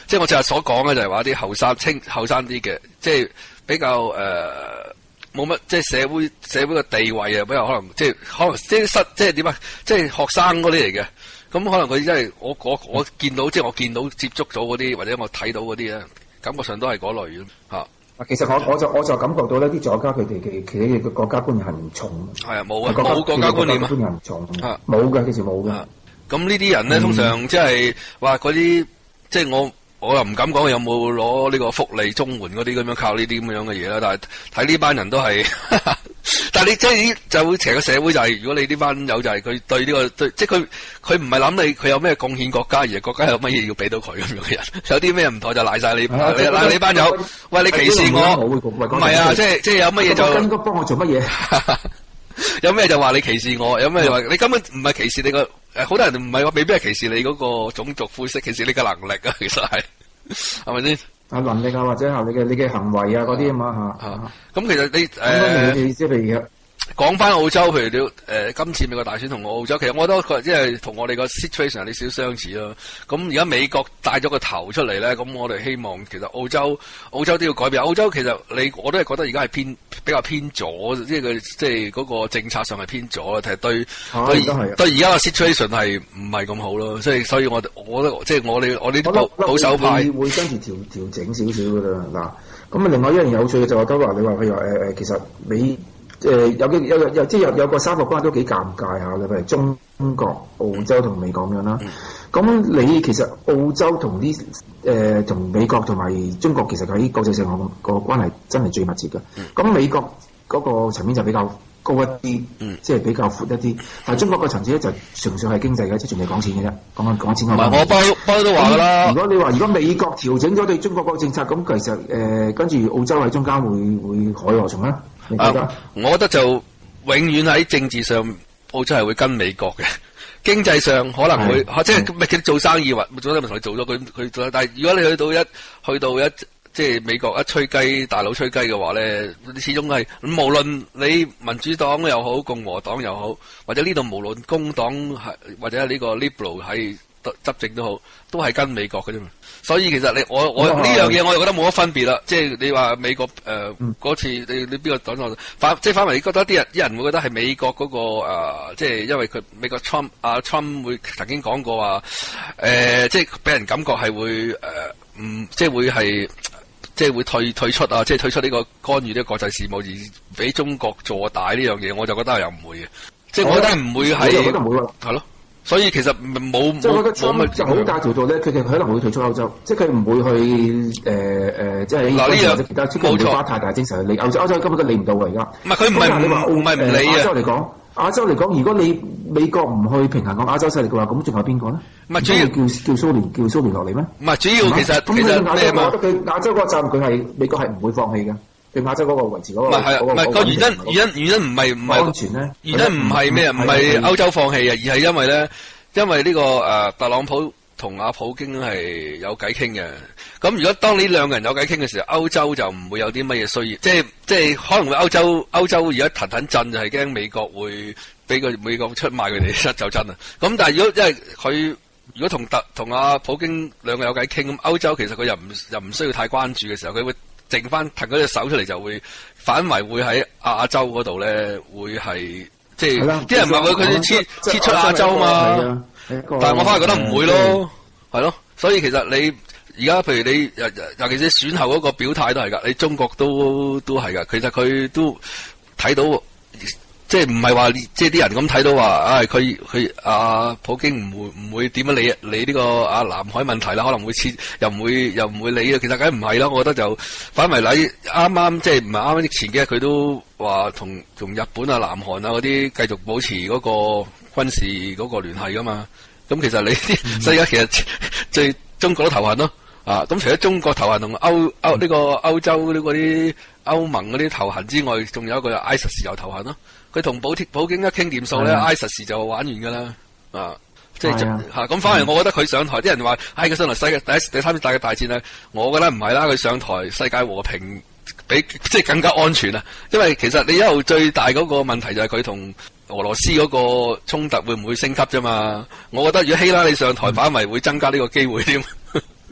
即係我淨係所講嘅就係話啲後生啲嘅，即係比較冇乜即係社會嘅地位啊，比較可能即係點啊，即係學生嗰啲嚟嘅。咁可能佢真係我見到即係我見到接觸咗嗰啲或者我睇到嗰啲咧，感覺上都係嗰類嚇。 其實我就感覺到呢啲左家佢哋嘅國家觀念係唔重。係啊，冇國家觀念唔重。冇嘅，其實冇嘅。 咁呢啲人咧，通常即係話嗰啲即係我又唔敢講有冇攞呢個福利綜援嗰啲咁樣靠呢啲咁樣嘅嘢啦，但係睇呢班人都係，但係你即係就會成個社會就係，如果你呢班友就係佢對呢個即係佢唔係諗佢有咩貢獻國家，而係國家有乜嘢要俾到佢咁樣嘅人，有啲咩唔妥就賴晒你，賴你班友，喂你歧視我，唔係啊，即係有乜嘢就應該幫我做乜嘢？ 有咩就話你歧視我，有咩就話你根本唔係歧視你個好多人唔係話未必係歧視你嗰個種族膚色，歧視你嘅能力啊，其實係咪先？ 能力啊，或者係你嘅行為啊嗰啲啊嘛嚇。 咁其實你即係講翻澳洲，譬如你今次美國大選同澳洲，其實我覺得即係同我哋個 situation 有少少相似咯。咁而家美國帶咗個頭出嚟咧，咁我哋希望其實澳洲都要改變。澳洲其實我都係覺得而家係比較偏左，即係嗰個政策上係偏左，其實對而家個 situation 係唔係咁好咯。所以我覺得即係我哋啲保守派會跟住調整少少噶啦。嗱，咁啊另外一樣有趣嘅就係都話你話譬如話其實有個三角關係都幾尷尬下嘅，譬如中國、澳洲同美國咁樣啦。咁你其實澳洲同同美國同埋中國其實喺國際上個關係真係最密切嘅。咁美國嗰個層面就比較高一啲，即係比較闊一啲。但係中國個層次咧就純粹係經濟嘅，即係仲未講錢嘅啫。講錢我包都話㗎啦。 如果美國調整咗對中國個政策，咁其實跟住澳洲喺中間會海河從啦。 我覺得就永遠喺政治上，澳洲係會跟美國嘅。經濟上可能會，即係佢做生意或做得咪同佢做咗佢做。但係如果你去到一即係美國一吹雞，大佬吹雞嘅話咧，你始終係無論你民主黨又好，共和黨又好，或者呢度無論工黨係或者呢個 Liberal 係執政都好，都係跟美國嘅啫嘛。所以其實我呢樣嘢我就覺得冇乜分別啦。即係你話美國嗰次你邊個黨反為你覺得啲人會覺得係美國嗰個即係因為佢美國 Trump 會曾經講過話即係俾人感覺係會即係會係即係會退出啊，即係退出呢個干預呢個國際事務而俾中國坐大呢樣嘢，我就覺得係又唔會嘅。即係我覺得唔會係係咯。所以其實冇乜就好大條度咧，佢哋可能會退出歐洲，即係佢唔會去即係嗱呢樣其他，即係唔會花太大精神去理歐洲。歐洲根本都理唔到㗎而家。 唔係佢唔係你話唔係唔理啊。 亞洲嚟講，如果你美國唔去平衡個亞洲勢力嘅話，咁仲有邊個咧？ 唔係主要叫蘇聯落嚟咩？ 唔係主要其實咩嘛？ 我覺得佢亞洲嗰個站佢係美國係唔會放棄嘅。對亞洲嗰個維持嗰個唔係個原因唔係安全咧， 原因唔係咩啊？唔係歐洲放棄啊，而係因為呢個特朗普同阿普京係有偈傾嘅。咁如果當呢兩個人有偈傾嘅時候，歐洲就唔會有啲乜嘢需要，即係可能會歐洲而家騰震就係驚美國會俾美國出賣佢哋就真啊。咁但係如果同阿普京兩個有偈傾，咁歐洲其實佢又唔需要太關注嘅時候，佢會剩翻騰嗰隻手出嚟，就會反為會喺亞洲嗰度咧，會係即係啲人話佢撤出亞洲嘛。但係我反而覺得唔會咯，係咯。所以其實你而家譬如你尤其是選後嗰個表態都係㗎，你中國都係㗎。其實佢都睇到。即係唔係話即係啲人咁睇到話，佢普京唔會點樣理呢個南海問題啦，可能會又唔會理啊。其實梗係唔係啦，我覺得就反為啱啱即係唔係啱啱前幾日佢都話同日本啊、南韓啊嗰啲繼續保持嗰個軍事嗰個聯繫噶嘛。咁其實你世界其實最中國都頭痕咯。咁除咗中國頭痕同呢個歐洲嗰啲歐盟嗰啲頭痕之外，仲有一個ISIS 又頭痕咯。佢同普京一傾掂數咧，ISIS 就玩完噶啦，即係咁。反而我覺得佢上台，啲人話，佢上台世界第三次大戰咧，我覺得唔係啦，佢上台世界和平比即係更加安全啊。因為其實你一路最大嗰個問題就係佢同俄羅斯嗰個衝突會唔會升級啫嘛。我覺得如果希拉里上台，反為會增加呢個機會添。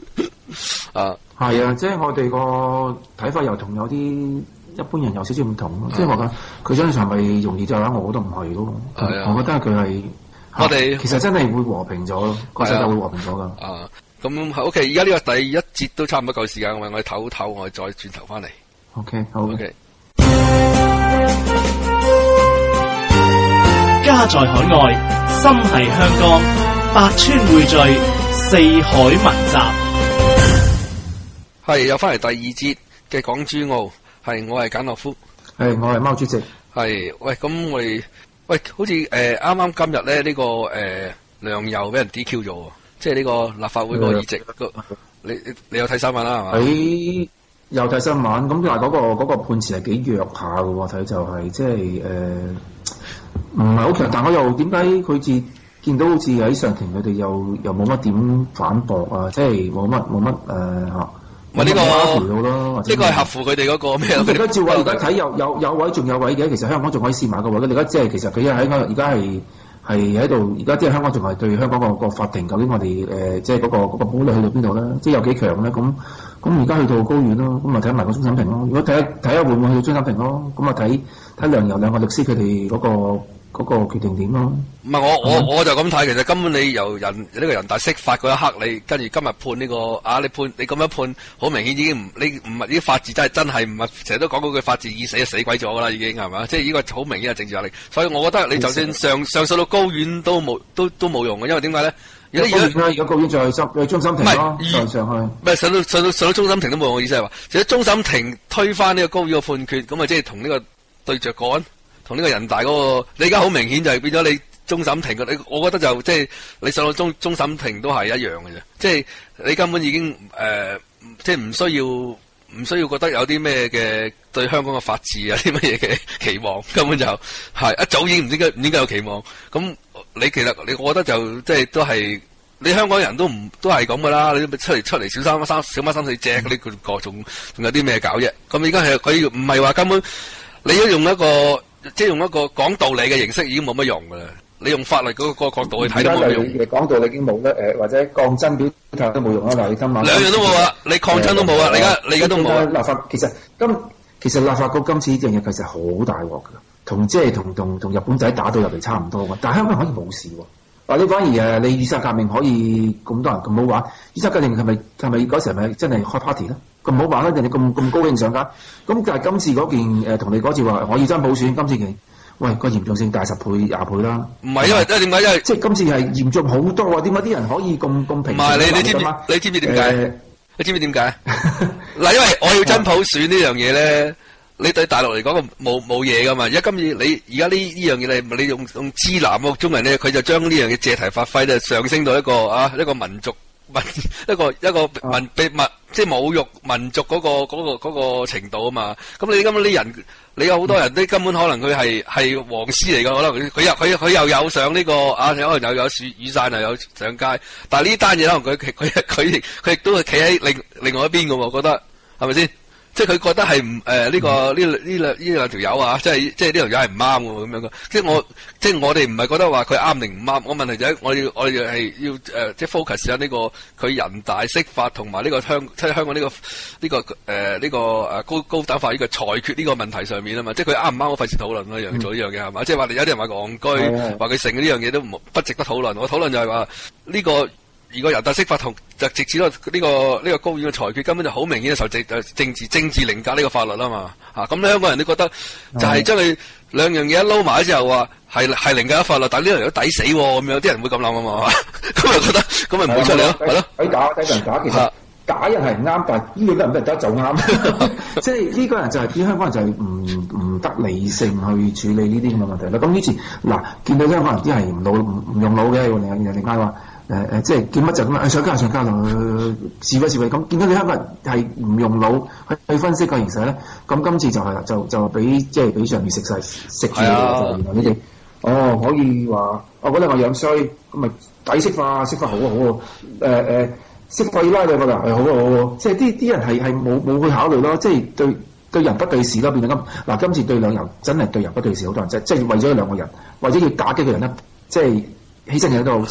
啊， 係啊，即係我哋個睇法又同有啲一般人有少少唔同咯。即係話佢真係咪容易就話，我覺得唔係咯。係啊，我覺得佢係我哋其實真係會和平咗咯，個世界會和平咗噶。 啊，咁 OK，而家呢個第一節都差唔多夠時間，我哋唞唞，我哋再轉頭翻嚟。 OK， 好。OK。 家在海外，心繫香港，百川匯聚，四海文集。 係又翻嚟第二節嘅港珠澳，係我係簡樂夫， 係我係貓主席。係喂，咁我哋喂，好似啱啱今日咧呢個梁游俾人 DQ 咗，即係呢個立法會個議席。你有睇新聞啦係嘛？ 喺有睇新聞，咁但係嗰個判詞係幾弱下嘅喎，睇就係即係唔係好強，但我又點解佢似見到好似喺上庭佢哋又冇乜點反駁啊？即係冇乜嚇。呢個係合乎佢哋嗰個咩？而家照話而家睇有位仲有位嘅，其實香港仲可以試埋個位。而家即係其實佢喺而家係喺度，而家即係香港仲係對香港個法庭究竟我哋即係嗰個保力去到邊度咧？即係有幾強咧？咁而家去到高院咯，咁咪睇埋個終審庭咯。如果睇下會唔會去到終審庭咯？咁啊睇梁游兩個律師佢哋嗰個決定點咯？ 唔係我就咁睇，其實根本你由呢個人大釋法嗰一刻，你跟住今日判呢個你咁樣判，好明顯已經你唔係啲法治真係唔係成日都講嗰句法治已死死鬼咗啦，已經係嘛？即係呢個好明顯係政治壓力，所以我覺得你就算上訴到高院都冇用嘅，因為點解咧？而家高院再終審庭咯，上去。 唔係上到終審庭都冇用，我意思係話，其實終審庭推翻呢個高院嘅判決，咁啊即係同呢個對着幹。同呢個人大嗰個，你而家好明顯就係變咗你終審庭嘅，我覺得就即係你上到終審庭都係一樣嘅啫，即係你根本已經即係唔需要覺得有啲咩嘅對香港嘅法治啊啲乜嘢嘅期望，根本就係一早已經唔應該有期望。咁你其實我覺得就即係都係你香港人都係咁噶啦，你出嚟小孖三四隻嗰啲個仲有啲咩搞啫？咁而家係佢唔係話根本你都用一個。即係用一個講道理嘅形式已經冇乜用噶啦，你用法律嗰個角度去睇都冇用。 講道理已經冇得或者抗爭表態都冇用啦。嗱，你今晚兩樣都冇啊，你抗爭都冇啊，你而家都冇啊。 立法其實立法局今次呢樣嘢其實好大鑊噶，同日本仔打到入嚟差唔多噶，但係香港人可以冇事喎。嗱，你反而你雨傘革命可以咁多人咁好玩，雨傘革命係咪嗰時係咪真係開 party 咧？咁好玩啦，人哋咁高興上街，咁但係今次嗰件同你嗰次話我要真普選，今次嘅喂個嚴重性大10倍20倍啦。唔係因為點解？因為即係今次係嚴重好多啊！點解啲人可以咁平？唔係你知唔知點解？你知唔知點解？嗱，因為我要真普選呢樣嘢咧，你對大陸嚟講冇嘢噶嘛。而家今次你而家呢樣嘢你用支南個中人咧，佢就將呢樣嘢借題發揮咧，上升到一個民族。一個民即係侮辱民族嗰個程度啊嘛，咁你根本啲人，你有好多人，啲根本可能佢係黃絲嚟噶，可能佢又有上呢個可能又有雨傘又有上街，但係呢單嘢可能佢亦都係企喺另外一邊噶喎，我覺得係咪先？即係佢覺得係唔呢兩條友啊，即係呢條友係唔啱嘅咁樣嘅。即係我哋唔係覺得話佢啱定唔啱。我問題就係我哋係要即係 focus 喺呢個佢人大釋法同埋呢個香港呢個高等法院嘅裁決呢個問題上面啊嘛。即係佢啱唔啱我費事討論啦，做呢樣嘢係嘛？即係話有啲人話戇居，話佢成呢樣嘢都不值得討論。我討論就係話呢個。如果人大釋法同就直至到呢個高院嘅裁決，根本就好明顯受政治凌駕呢個法律啦嘛咁香港人都覺得就係將佢兩樣嘢一撈埋之後話係凌駕法律，但呢樣嘢都抵死咁樣，啲人會咁諗啊嘛，咁咪覺得咁咪唔會出嚟咯，係咯？睇人打其實打人係唔啱，但係呢個人唔得就啱，即係呢個人就係啲香港人就係唔得理性去處理呢啲咁嘅問題啦。咁以前嗱見到香港人啲係唔用腦嘅，人哋嗌話。即係見乜就咁上街示威咁，見到你香港人係唔用腦去分析個形勢咧，咁今次就係啦，就俾上面食住原來你哋可以話，我覺得我樣衰，咁咪抵釋法好釋法要拉你個人係好，即係啲人係冇去考慮咯，即係對人不對事咯，變咗咁嗱，今次對兩人真係對人不對事，好多人即係為咗兩個人，或者要打擊個人咧，即係犧牲喺度，即係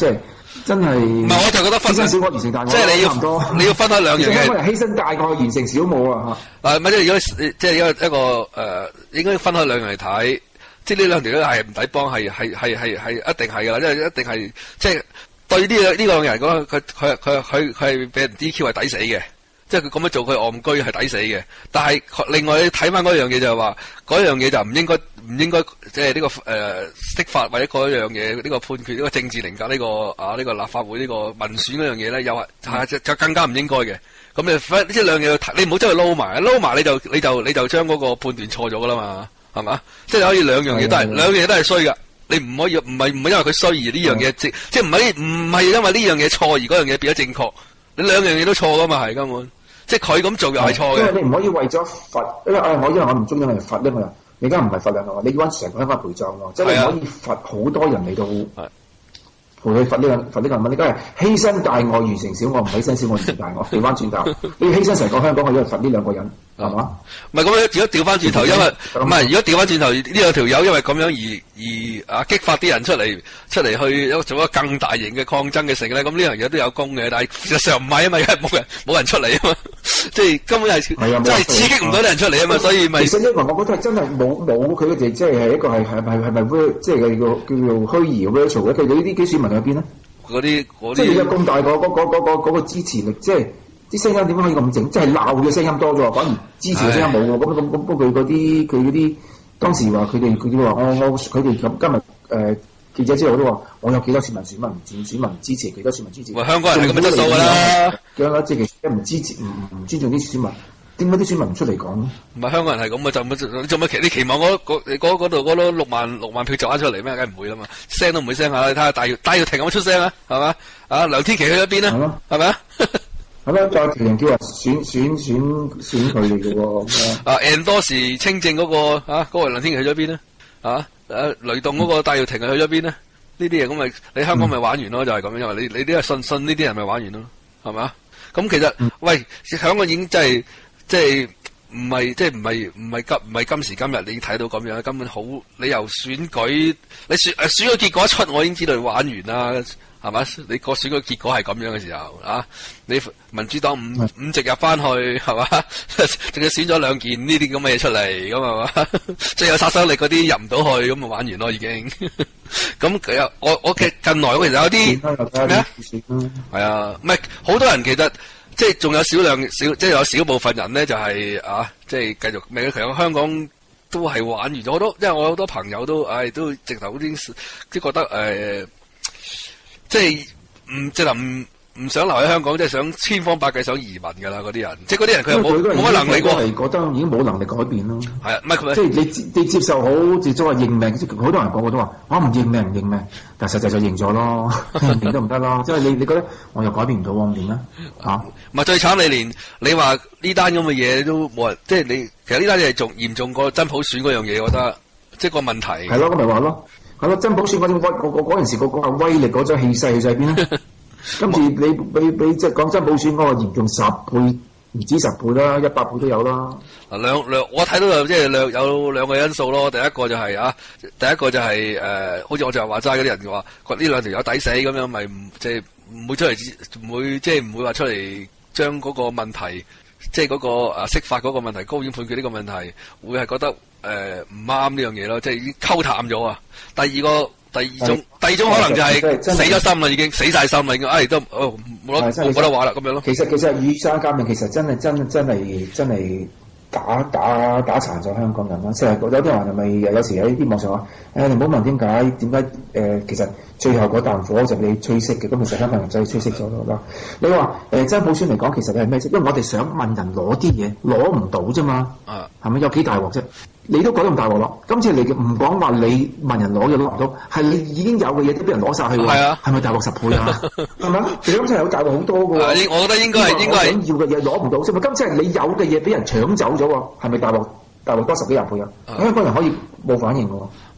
真係唔係，我就覺得犧牲小我完成大我， 即係你差唔多。 你要分開兩樣嘢。 香港人犧牲大我完成小我啊！ 咪即係如果即係一個應該分開兩樣嚟睇。即係呢兩條都係唔抵幫，係一定係㗎啦，即係一定係即係對呢兩個人講，佢係俾人 DQ 係抵死嘅，即係佢咁樣做佢戇居係抵死嘅。但係另外你睇翻嗰樣嘢就係話，嗰樣嘢就唔應該即係呢個釋法或者嗰樣嘢呢個判決呢個政治凌駕呢個立法會呢個民選嗰樣嘢咧，又係就更加唔應該嘅。咁你即係兩樣嘢，你唔好將佢撈埋你就將嗰個判斷錯咗㗎啦嘛。係嘛？即係可以兩樣嘢都係衰噶。你唔可以唔係因為佢衰而呢樣嘢即係唔係因為呢樣嘢錯而嗰樣嘢變咗正確。你兩樣嘢都錯噶嘛，係根本。即係佢咁做又係錯嘅。 因為你唔可以為咗罰，因為我唔中意人罰嘛。你而家唔係罰人喎，你要揾成個香港陪葬喎，即係你唔可以罰好多人嚟到。陪佢罰呢個問題，你梗係犧牲大愛完成小我，唔犧牲小我完成大愛。調翻轉頭，你要犧牲成個香港，去咗罰呢兩個人，係嘛？ 唔係咁樣，如果調翻轉頭，因為唔係如果調翻轉頭呢兩條友因為咁樣而激發啲人出嚟去做一個更大型嘅抗爭嘅成咧，咁呢樣嘢都有功嘅，但係事實上唔係啊嘛，因為冇人出嚟啊嘛，即係根本係真係刺激唔到啲人出嚟啊嘛，所以咪其實因為我覺得係真係冇佢哋即係一個係咪即係叫做虛擬 virtual 嘅，佢哋呢啲選民喺邊咧？ 嗰啲即係你有咁大嗰個支持力，即係啲聲音點解可以咁靜？即係鬧嘅聲音多咗，反而支持嘅聲音冇喎。咁佢嗰啲當時話佢哋佢哋今日記者之後都話，我有幾多選民唔支持，幾多選民支持？ 香港人係咁嘅質素㗎啦。 咁啦，即係其實唔支持唔尊重啲選民。點解啲選民唔出嚟講咧？ 唔係香港人係咁嘅，就做乜你期望嗰度6萬票就翻出嚟咩？梗係唔會啦嘛，聲都唔會聲下。你睇下戴耀廷咁出聲啊，係嘛？啊梁天琦去咗邊啊？係咪啊？ 係咯，戴耀廷叫話選佢哋嘅喎。 endorse 清正嗰個梁天琦去咗邊啊？雷動嗰個戴耀廷係去咗邊咧？呢啲嘢咁咪你香港咪玩完咯？就係咁樣，因為你都係信呢啲人咪玩完咯，係咪啊？咁其實喂，香港已經真係。即係唔係今時今日你睇到咁樣，根本好你由選舉你選個結果一出，我已經知道你玩完啦，係嘛？你個選舉結果係咁樣嘅時候啊，你民主黨五席入翻去係嘛？仲要選咗2件呢啲咁嘅嘢出嚟，咁係嘛？最有殺傷力嗰啲入唔到去，咁就玩完咯已經。咁其實我近來其實有啲咩啊？係啊，唔係好多人其實。即係仲有即係有少部分人咧，就係即係繼續未。其實香港都係玩完咗好多，因為我好多朋友都直頭已經即係覺得即係直頭唔想留喺香港，即係想千方百計想移民㗎啦嗰啲人。即係嗰啲人佢又冇乜能力喎。 係覺得已經冇能力改變咯。 係啊，唔係即係你接受好，接咗話認命。好多人講我都話，我唔認命，但實際就認咗咯，認都唔得咯。即係你覺得我又改變唔到，我點咧？ 唔係最慘，你連你話呢單咁嘅嘢都冇人，即係你其實呢單嘢係仲嚴重過真普選嗰樣嘢，我覺得即係個問題。 係咯，咁咪話咯，係咯，真普選嗰陣時嗰個威力嗰種氣勢喺邊咧？今次你即係講真普選嗰個嚴重10倍，唔止10倍啦，100倍都有啦。 我睇到即係有兩個因素咯。第一個就係好似我就話齋嗰啲人話，呢兩條友抵死咁樣，咪即係唔會出嚟，唔會話出嚟將嗰個問題，即係嗰個釋法嗰個問題、高院判決呢個問題，會係覺得唔啱呢樣嘢咯，即係已經溝淡咗啊。第二種可能就係死咗心啦，已經死晒心啦，已經都冇得話啦咁樣咯。 其實雨傘革命其實真係打殘咗香港人啦。即係有啲人係咪有時喺啲網上話你唔好問點解其實最後嗰啖火就俾你吹熄嘅，咁其實香港人就吹熄咗咯。你話真普選嚟講，其實你係咩啫？因為我哋想問人攞啲嘢，攞唔到啫嘛。係咪有幾大鑊啫？你都講咁大鑊咯！今次你唔講話你問人攞嘢攞唔到，係你已經有嘅嘢都俾人攞晒去喎。係啊，係咪大鑊10倍啊？係咪？其實今次係有大鑊好多嘅喎。 我覺得應該係想要嘅嘢攞唔到啫嘛。今次係你有嘅嘢俾人搶走咗喎，係咪大鑊多10幾20倍啊？香港人可以冇反應嘅喎。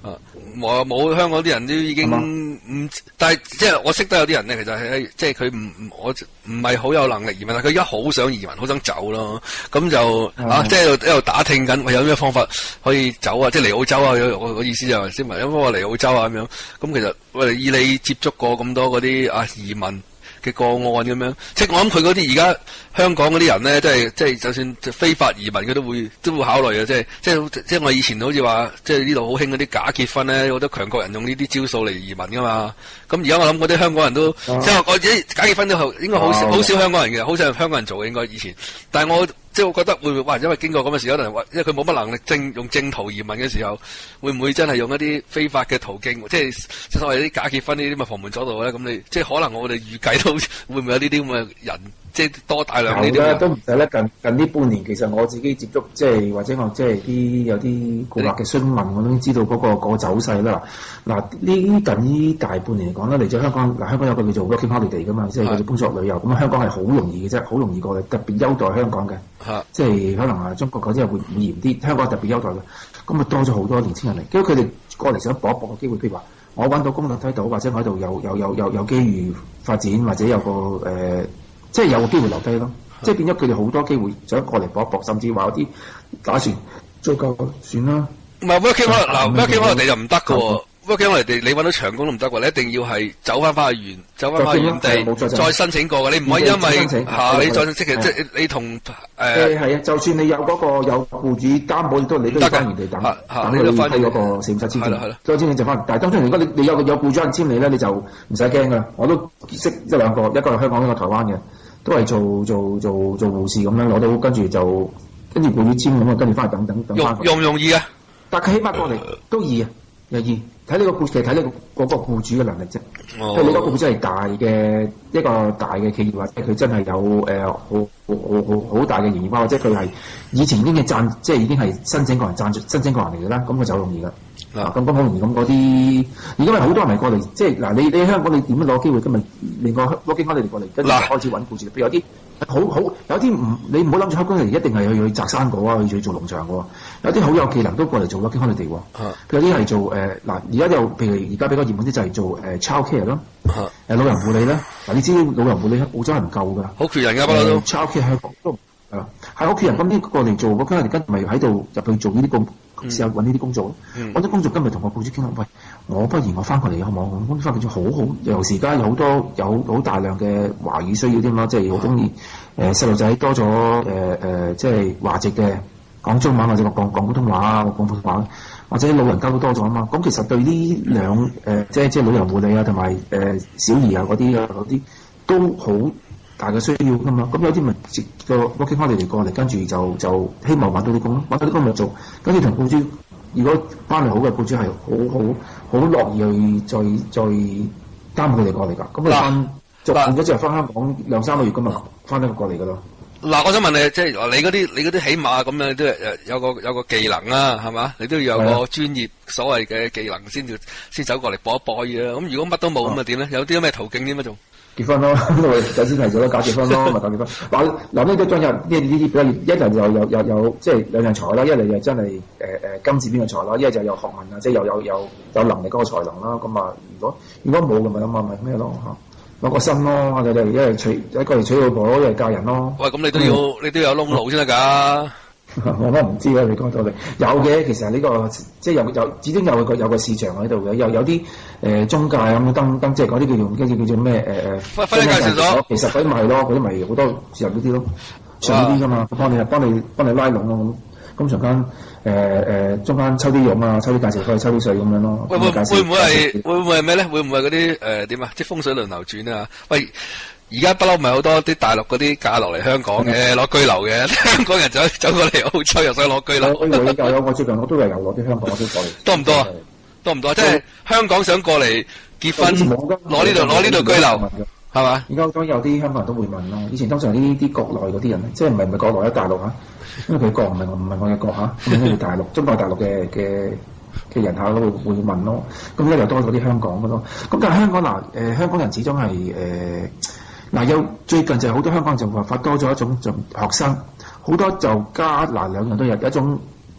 冇香港啲人都已經唔，但係即係我識得有啲人咧，其實係即係佢我唔係好有能力移民，但佢而家好想移民，好想走咯。咁就即係一路打聽緊，有咩方法可以走啊？即係嚟澳洲啊！我意思就係先問，有冇話嚟澳洲啊咁樣？咁其實喂，以你接觸過咁多嗰啲移民嘅個案咁樣，即係我諗佢嗰啲而家香港嗰啲人咧，即係就算非法移民，佢都會考慮嘅，即係我以前好似話，即係呢度好興嗰啲假結婚咧，好多強國人用呢啲招數嚟移民噶嘛。咁而家我諗嗰啲香港人都，即係我啲假結婚都應該好少香港人嘅，好少香港人做嘅應該以前。但係我即係我覺得會唔會哇？因為經過咁嘅時候，可能因為佢冇乜能力用正途移民嘅時候，會唔會真係用一啲非法嘅途徑，即係所謂啲假結婚呢啲咪旁門左道咧？咁你即係可能我哋預計到會唔會有呢啲咁嘅人，即係多大量呢啲人？ 都唔使咧。近呢半年，其實我自己接觸即係或者我即係有啲顧客嘅詢問，我都知道嗰個走勢啦。嗱，近呢大半年嚟講咧，嚟咗香港香港有個叫做 working holiday 㗎嘛，即係叫做工作旅遊。咁香港係好容易嘅啫，好容易過嚟，特別優待香港嘅。即係可能中國嗰啲係會嚴啲，香港特別優待嘅。咁啊多咗好多年輕人嚟，因為佢哋過嚟想搏一搏嘅機會，譬如話我揾到工作梯度，或者我喺度有機遇發展，或者有個即係有個機會留低咯。即係變咗佢哋好多機會想過嚟搏一搏，甚至話有啲打算做夠算啦。 唔係 working holiday 就唔得嘅喎。working holiday 你揾到長工都唔得喎，你一定要係走翻去原地，再申請過嘅。你唔可以因為你再即係你同係啊，就算你有嗰個有僱主擔保，你都要翻原地等你批嗰個457簽證，再簽證就翻。但係當初如果你有僱主人簽你咧，你就唔使驚噶。我都識一兩個，一個係香港，一個台灣嘅，都係做護士咁樣攞到，跟住僱主簽咁啊，跟住翻去等翻。 容唔容易啊？ 但佢起碼過嚟都易啊，又易。睇呢個僱，其實睇呢個僱主嘅能力啫。即係你個僱主係大嘅一個大嘅企業，或者佢真係有好大嘅營業額，或者佢係以前已經係即係已經係申請過人嚟嘅啦，咁佢就好容易噶。咁好容易咁嗰啲，而家咪好多人嚟過嚟，即係嗱，你喺香港你點樣攞機會？今日另外攞經翻你哋過嚟，跟住開始揾僱主。譬如有啲有啲你唔好諗住香港人一定係去摘生果啊，去做農場嘅。有啲好有技能都過嚟做 working holiday 喎。有啲係做而家又譬如而家比較熱門啲就係做child care 咯。老人護理咧，嗱你知老人護理澳洲係唔夠㗎。 好缺人㗎不嬲都。 child care 香港都係好缺人，咁呢過嚟做 working holiday 跟住咪喺度入去做呢啲工，試下揾呢啲工作咯。揾啲工作今日同個僱主傾啦，喂，我不如我翻過嚟好唔好？我翻過嚟好好，尤其是而家有好大量嘅華語需要添啦，即係好中意細路仔多咗即係華籍嘅講中文或者講普通話啊，講普通話，或者老人家都多咗啊嘛。咁其實對呢兩即係老人護理啊，同埋小兒啊嗰啲都好大嘅需要噶嘛。咁有啲咪接個 working holiday 過嚟，跟住就希望揾到啲工咯，揾到啲工咪做，跟住同僱主。如果翻嚟好嘅僱主係好樂意去再擔佢哋過嚟㗎，咁你翻做完咗之後翻香港2-3個月咁啊，翻得過嚟㗎咯。嗱， 我想問你，即係你嗰啲起碼咁樣都有個技能啦，係嘛？你都要有個專業所謂嘅技能先走過嚟搏一搏嘢啊。咁如果乜都冇咁啊點咧？有啲咩途徑點樣做？ 結婚咯，首先係做咗假結婚咯，咪假結婚。嗱呢都將有呢啲比較，一嚟有即係兩樣才啦，一嚟又真係金字邊嘅才啦，一係就有學問啊，即係有能力嗰個才能啦。咁啊，如果冇嘅咪咁啊，咪咩咯嚇？攞個心咯，你哋一係過嚟娶老婆，一係嫁人咯。喂， 咁你都有窿路先得㗎。 我都唔知啦，你講到你有嘅，其實呢個即係有始終有個市場喺度嘅，有啲中介咁登即係嗰啲叫做咩婚姻介紹所， 其實嗰啲咪係咯，嗰啲咪好多自由嗰啲咯，上呢啲㗎嘛，幫你拉攏咯咁中間抽啲傭啊，抽啲介紹費，抽啲稅咁樣咯。會唔會係咩咧？會唔會嗰啲點啊？即係風水輪流轉啊？喂！而家不嬲咪好多啲大陸嗰啲嫁落嚟香港嘅攞居留嘅，香港人走過嚟澳洲又想攞居留。 我最近我都係有攞啲香港嗰啲過嚟。 多唔多？多唔多？即係香港想過嚟結婚，攞呢度居留，係嘛？ 而家好多有啲香港人都會問咯。以前通常呢啲國內嗰啲人，即係唔係國內喺大陸嚇，因為佢國唔係我嘅國嚇，咁係大陸中國大陸嘅人下都會問咯。咁而家又多咗啲香港嘅咯。咁但係香港香港人始終係有最近就係好多香港人就話發多咗一種就學生，好多就加兩樣都有，一種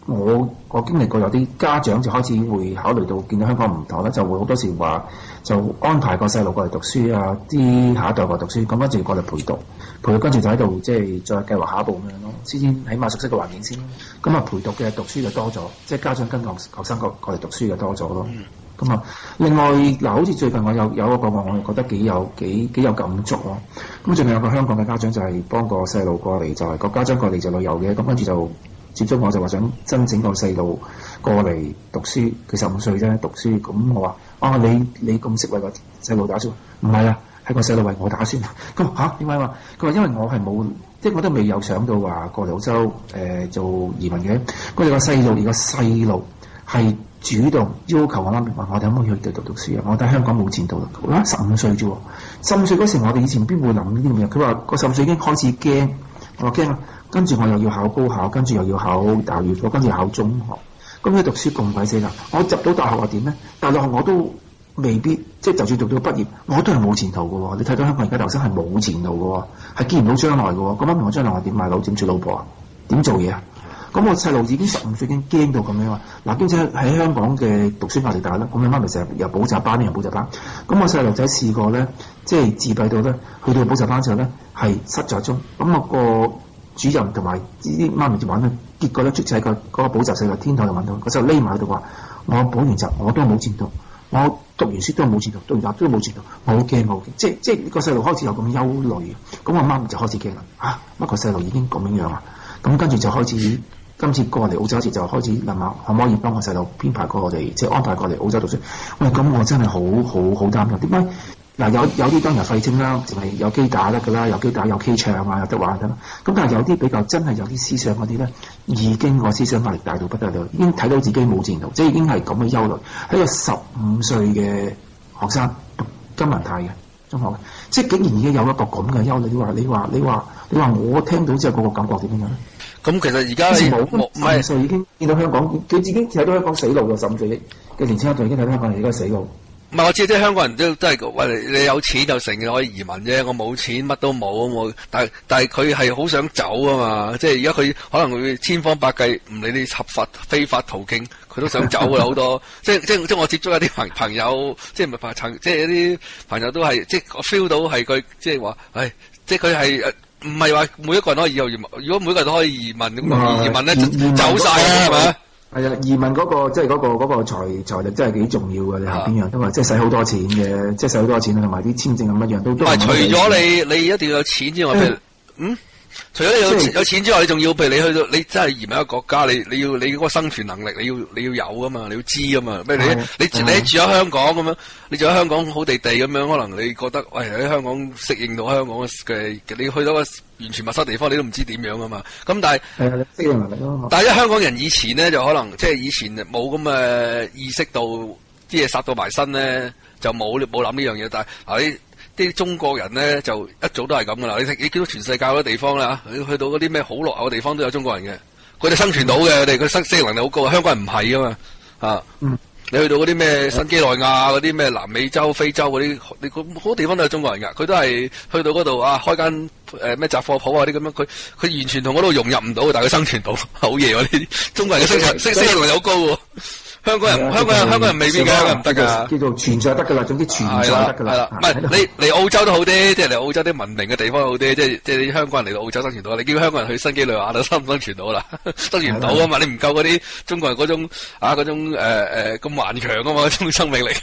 我經歷過有啲家長就開始會考慮到見到香港唔妥咧，就會好多時話就安排個細路過嚟讀書啊，啲下一代過嚟讀書，咁跟住過嚟陪讀，跟住就喺度即係再計劃下一步咁樣咯，先起碼熟悉個環境先。咁啊陪讀嘅讀書就多咗，即係家長跟學生過嚟讀書就多咗咯。咁啊，另外嗱，好似最近我有一個話，我覺得幾有感觸咯。咁最近有個香港嘅家長就係幫個細路過嚟，就係個家長過嚟就旅遊嘅，咁跟住就接觸我就話想申請個細路過嚟讀書，佢15歲啫讀書，咁我話你咁識為個細路打算？唔係啊，係個細路為我打算。咁嚇點解話？佢話因為我係冇，即係我都未有想到話過嚟澳洲做移民嘅。佢哋個細路係主動要求我媽咪話：我哋可唔可以去讀書啊？我覺得香港冇前途啦。15歲啫喎，15歲嗰時我哋以前邊會諗呢啲咁嘅嘢？佢話個15歲已經開始驚，我話驚啊！跟住我又要考高考，跟住又要考大學，跟住考中學。咁你讀書咁鬼死啦！我入到大學又點咧？大學我都未必，即係就算讀到畢業，我都係冇前途嘅喎。你睇到香港而家留學生係冇前途嘅喎，係見唔到將來嘅喎。咁媽咪我將來我點買樓？點娶老婆啊？點做嘢啊？咁我細路已經15歲已經驚到咁樣啊！嗱，兼且喺香港嘅讀書壓力大啦，咁你媽咪成日又補習班又補習班。咁我細路仔試過咧，即係自閉到咧，去到補習班之後咧係失咗蹤。咁我個主任同埋啲媽咪就揾佢，結果咧出喺個補習社嘅天台度揾到，個細路匿埋喺度話：我補完習我都冇前途，我讀完書都冇前途，讀完習都冇前途，我好驚，即係個細路開始有咁憂慮。咁我媽咪就開始驚啦，乜個細路已經咁樣啊？咁跟住就開始。今次過嚟澳洲一次就開始諗下，可唔可以幫個細路編排過我哋，即係安排過嚟澳洲讀書。喂，咁我真係好擔心。點解？嗱，有啲當然廢青啦，淨係有機打得㗎啦，有機打有 K 唱啊，有得玩得啦。咁但係有啲比較真係有啲思想嗰啲咧，已經個思想壓力大到不得了，已經睇到自己冇前途，即係已經係咁嘅憂慮。喺個15歲嘅學生讀金文泰嘅中學嘅，即係竟然已經有一個咁嘅憂慮。你話我聽到之後嗰個感覺點樣咧？ 咁其實而家 15歲已經見到香港，佢已經睇到香港死路㗎。15歲嘅年輕一代已經睇到香港而家死路。 唔係我知，即係香港人都係喂你有錢就成日可以移民啫。我冇錢乜都冇，但係佢係好想走啊嘛。即係而家佢可能會千方百計，唔理你合法非法途徑，佢都想走㗎啦。好多即係我接觸一啲朋友，即係唔係即係一啲朋友都係即係我 feel 到係佢即係話，即係佢係。唔係話每一個人都可以有移民，如果每個人都可以移民咁，移民咧就走晒啦，係咪？係啊，移民嗰個即係嗰個財力真係幾重要嘅。你係邊樣都話，即係使好多錢嘅，即係使好多錢同埋啲簽證咁一樣都。唔係除咗你一定要有錢之外，譬如除咗你有錢之外，你仲要譬如你去到你真係移民一個國家，你要你嗰個生存能力，你要有噶嘛，你要知噶嘛。譬如你住喺香港咁樣，你住喺香港好地地咁樣，可能你覺得喂喺香港適應到香港嘅，你去到個完全陌生地方，你都唔知點樣噶嘛。咁但係適應能力咯。但係因為香港人以前咧就可能即係以前冇咁嘅意識到啲嘢殺到埋身咧，就冇諗呢樣嘢。但係啲中國人咧就一早都係咁噶啦，你見到全世界好多地方啦，你去到嗰啲咩好落後嘅地方都有中國人嘅，佢哋生存到嘅，佢哋適應能力好高，香港人唔係噶嘛，你去到嗰啲咩新幾內亞嗰啲咩南美洲、非洲嗰啲，你好多地方都有中國人噶，佢都係去到嗰度開間咩雜貨鋪啊啲咁樣，佢完全同嗰度融入唔到，但係佢生存到，好嘢喎呢啲，中國人嘅適應能力好高喎。香港人未必嘅，唔得噶，叫做存在得噶啦，總之存在得噶啦。唔係你嚟澳洲都好啲，即係嚟澳洲啲文明嘅地方好啲，即係你香港人嚟到澳洲生存到，你叫香港人去新幾內亞都生唔生存到啦？生存唔到啊嘛，你唔夠嗰啲中國人嗰種咁頑強啊嘛，嗰種生命力。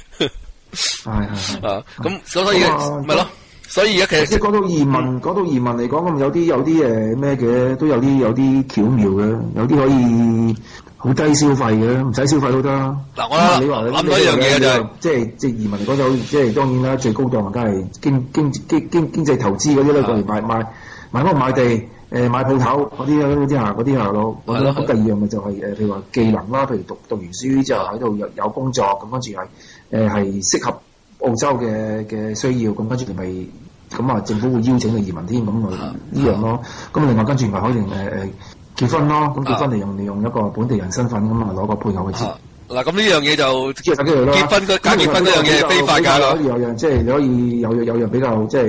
咁所以咪咯，所以而家其實講到移民嚟講，咁有啲咩嘅，都有啲巧妙嘅，有啲可以。好低消費嘅，唔使消費都得。嗱，我諗到一樣嘢就係，即係移民嚟講就即係當然啦，最高檔梗係經濟投資嗰啲咧，過嚟買屋買地，買鋪頭嗰啲下咯。咁第二樣咪就係譬如話技能啦，譬如讀完書之後喺度有工作，咁跟住係適合澳洲嘅需要，咁跟住你咪咁啊，政府會邀請你移民添，咁咪呢樣咯。咁另外跟住咪可能結婚咯，咁結婚你用一個本地人身份咁啊，攞個配偶去結。嗱，咁呢樣嘢就結婚假結婚嗰樣嘢係非法㗎咯。可以有樣即係你可以有樣比較即係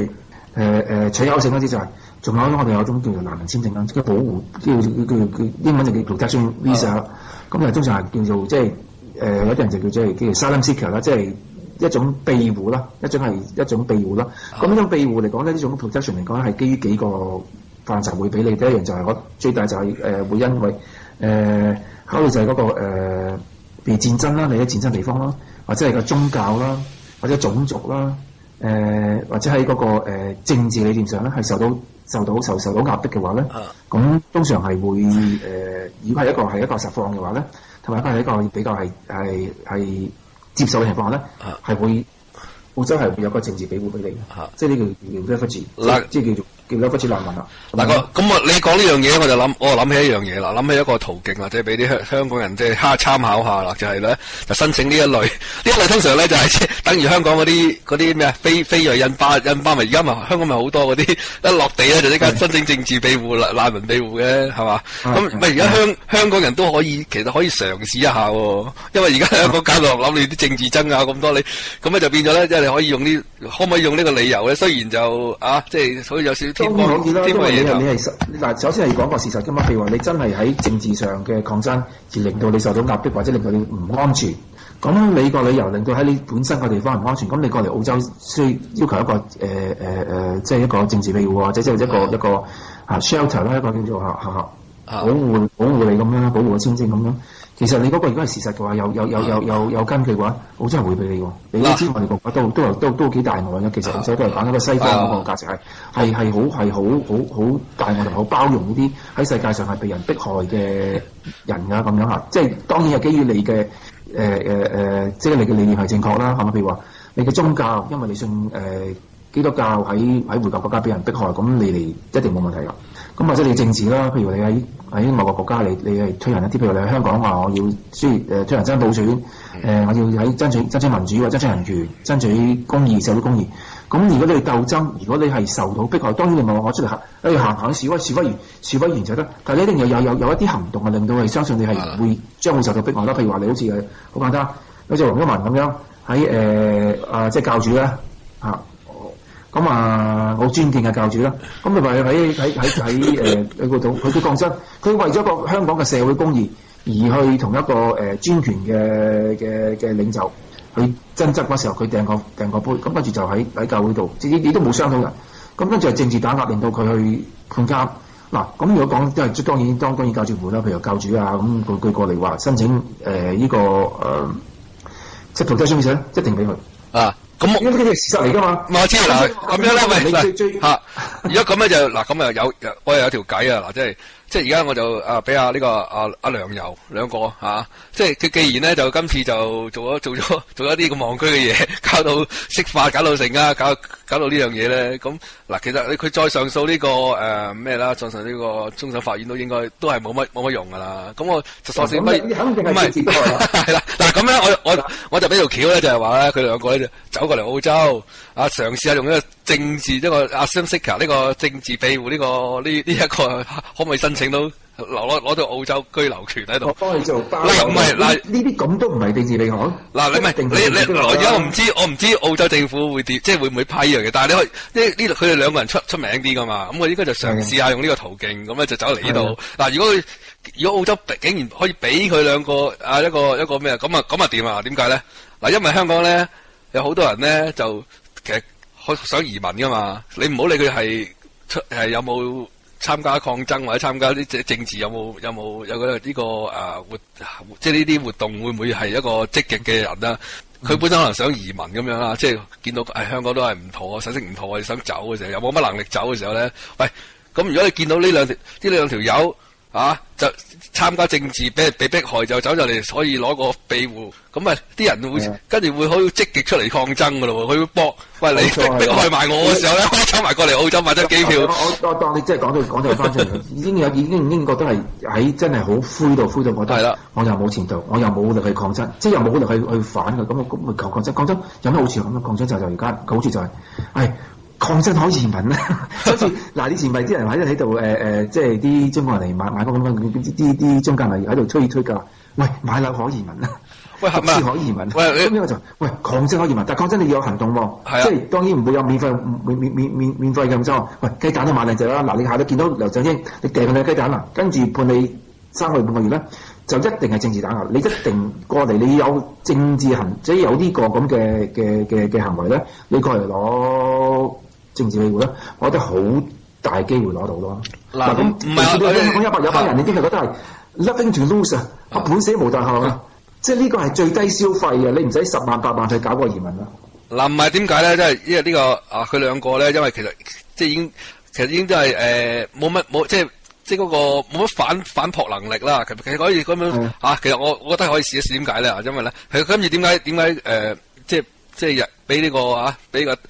取優勝嗰啲就係、仲有我哋有種叫做難民簽證啦，即係保護叫英文就叫 protection visa，咁啊通常係叫做即係有啲人就叫做 asylum seeker 啦，即係一種庇護啦，一種庇護啦。咁呢種庇護嚟講咧，呢種 protection 嚟講係基於幾個範疇會俾你。第一樣就係我最大就係會因為考慮就係嗰個譬如戰爭啦，你喺戰爭地方啦，或者係個宗教啦，或者種族啦。或者喺嗰個政治理念上咧，係受到壓迫嘅話咧，咁通常係會如果係一個實況嘅話咧，同埋係一個比較係接受嘅情況下咧，係會澳洲係會有個政治庇護俾你，即係呢個叫 refugee， 即係叫 refugee 難民啦。 嗱咁你講呢樣嘢，我諗起一樣嘢啦，諗起一個途徑啦，即係俾啲香港人即係參考下啦，就係咧就申請呢一類通常咧就係等於香港嗰啲咩非裔印巴咪而家咪香港咪好多嗰啲一落地咧就即刻申請政治庇護難民庇護嘅係嘛？咁咪而家香港人都其實可以嘗試一下喎，因為而家香港搞到諗你啲政治爭拗咁多，你咁咧就變咗咧，即係你可以可唔可以用呢個理由咧？雖然就即係所以有少少天方夜譚。 你係嗱，首先係講個事實㗎嘛。譬如話你真係喺政治上嘅抗爭，而令到你受到壓迫，或者令到你唔安全。咁你個理由令到喺你本身個地方唔安全，咁你過嚟澳洲需要求一個即係一個政治庇護或者即係一個shelter 啦，一個叫做保護你咁樣，保護嘅簽證咁樣。其實你嗰個如果係事實嘅話，有根據嘅話，澳洲係會俾你喎。你都知我哋國家都幾大愛嘅。其實澳洲都係講一個西方嗰個價值係好大愛同好包容呢啲喺世界上係被人迫害嘅人啊咁樣嚇。即係當然係基於你嘅即係你嘅理念係正確啦，係咪？譬如話你嘅宗教，因為你信基督教喺回教國家俾人迫害，咁你哋一定冇問題㗎。咁或者你政治啦，譬如你喺某個國家，你係推行一啲，譬如你喺香港話我要推行真普選，我要喺爭取民主或者爭取人權、爭取公義、社會公義。咁如果你鬥爭，如果你係受到迫害，當然你唔係話我出嚟行示威完就得，但係你一定要有一啲行動，令到係相信你係將會受到迫害啦。譬如話你好似好簡單，好似黃毓民咁樣喺即係教主咧嚇。咁我尊敬嘅教主啦，咁咪話喺嗰度，佢抗爭，佢為咗個香港嘅社會公義而去同一個專權嘅領袖去爭執嗰時候，佢掟個杯，咁跟住就喺教會度，你都冇傷到人，咁跟住係政治打壓，令到佢去判監。嗱，咁如果講即係當然教主會啦，譬如教主啊，咁佢過嚟話申請呢個即係逃出生咧，一定俾佢啊。咁呢啲係事實嚟㗎嘛？我知嗱，咁樣咧，喂，如果咁咧就嗱，咁啊我又有條計啊，嗱，即係而家我就俾呢個阿梁游兩個即係佢既然咧就今次就做咗一啲咁戇居嘅嘢，搞到釋法，搞到成啊，搞到呢樣嘢咧，咁嗱，其實佢再上訴呢個咩啦，再上訴呢個終審法院都應該都係冇乜用㗎啦。咁我就索性唔係係啦，嗱咁咧我就俾條橋咧，就係話咧佢兩個咧就走過嚟澳洲嘗試下用呢個政治一個asylum seeker呢個政治庇護呢一個可唔可以申請到攞到澳洲居留權喺度？我幫你做包。嗱唔係嗱呢啲咁都唔係政治庇護。嗱你唔係你而家我唔知澳洲政府會點，即係會唔會批樣嘅？但係你可以呢佢哋兩個人出名啲㗎嘛？咁我應該就嘗試下用呢個途徑，咁咧就走嚟呢度。嗱如果澳洲竟然可以俾佢兩個一個咩咁啊點啊？點解咧？嗱因為香港咧有好多人咧就其實想移民㗎嘛，你唔好理佢係有冇參加抗爭或者參加啲政治有個呢個即係呢啲活動會唔會係一個積極嘅人啦？佢本身可能想移民咁樣啦，即係見到香港都係唔妥，實質唔妥，想走嘅時候又冇乜能力走嘅時候咧，喂，咁如果你見到呢兩條友就參加政治俾迫害就走入嚟，可以攞個庇護，咁啲人會跟住會好積極出嚟抗爭噶咯喎，佢會搏，喂你迫害埋我嘅時候咧，走埋過嚟澳洲買張機票。我當你即係講到翻出嚟，已經覺得係喺真係好灰到覺得，我又冇前途，我又冇力去抗爭，即係又冇力去反嘅，咁咪求抗爭有咩好處咁？抗爭就而家個好處就係， 抗爭可移民啊！好似嗱，以前咪啲人喺度即係啲中國人嚟買嗰啲中介咪喺度推價，喂，買樓可移民啊！ 喂，係咪可移民？ 喂， 咁樣就喂抗爭可移民，但抗爭你要有行動喎。 係啊， 即係當然唔會有免費嘅咁多。喂，雞蛋都買靚隻啦！嗱，你下都見到劉振英，你掟佢嘅雞蛋啦，跟住判你3個月半個月咧，就一定係政治打壓。你一定過嚟，你有政治行，即係有呢個咁嘅行為咧，你過嚟攞政治庇護咧，我覺得好大機會攞到咯。嗱咁唔係有班人已經係覺得係 nothing to lose 啊，本死無大害啊！即係呢個係最低消費嘅，你唔使10萬8萬去搞個移民啦。 嗱，唔係點解咧？即係因為呢個佢兩個咧，因為其實即係已經都係冇即係嗰個冇乜反撲能力啦。其實可以咁樣其實我覺得可以試一試點解咧？因為咧，佢今次點解即係俾呢個俾個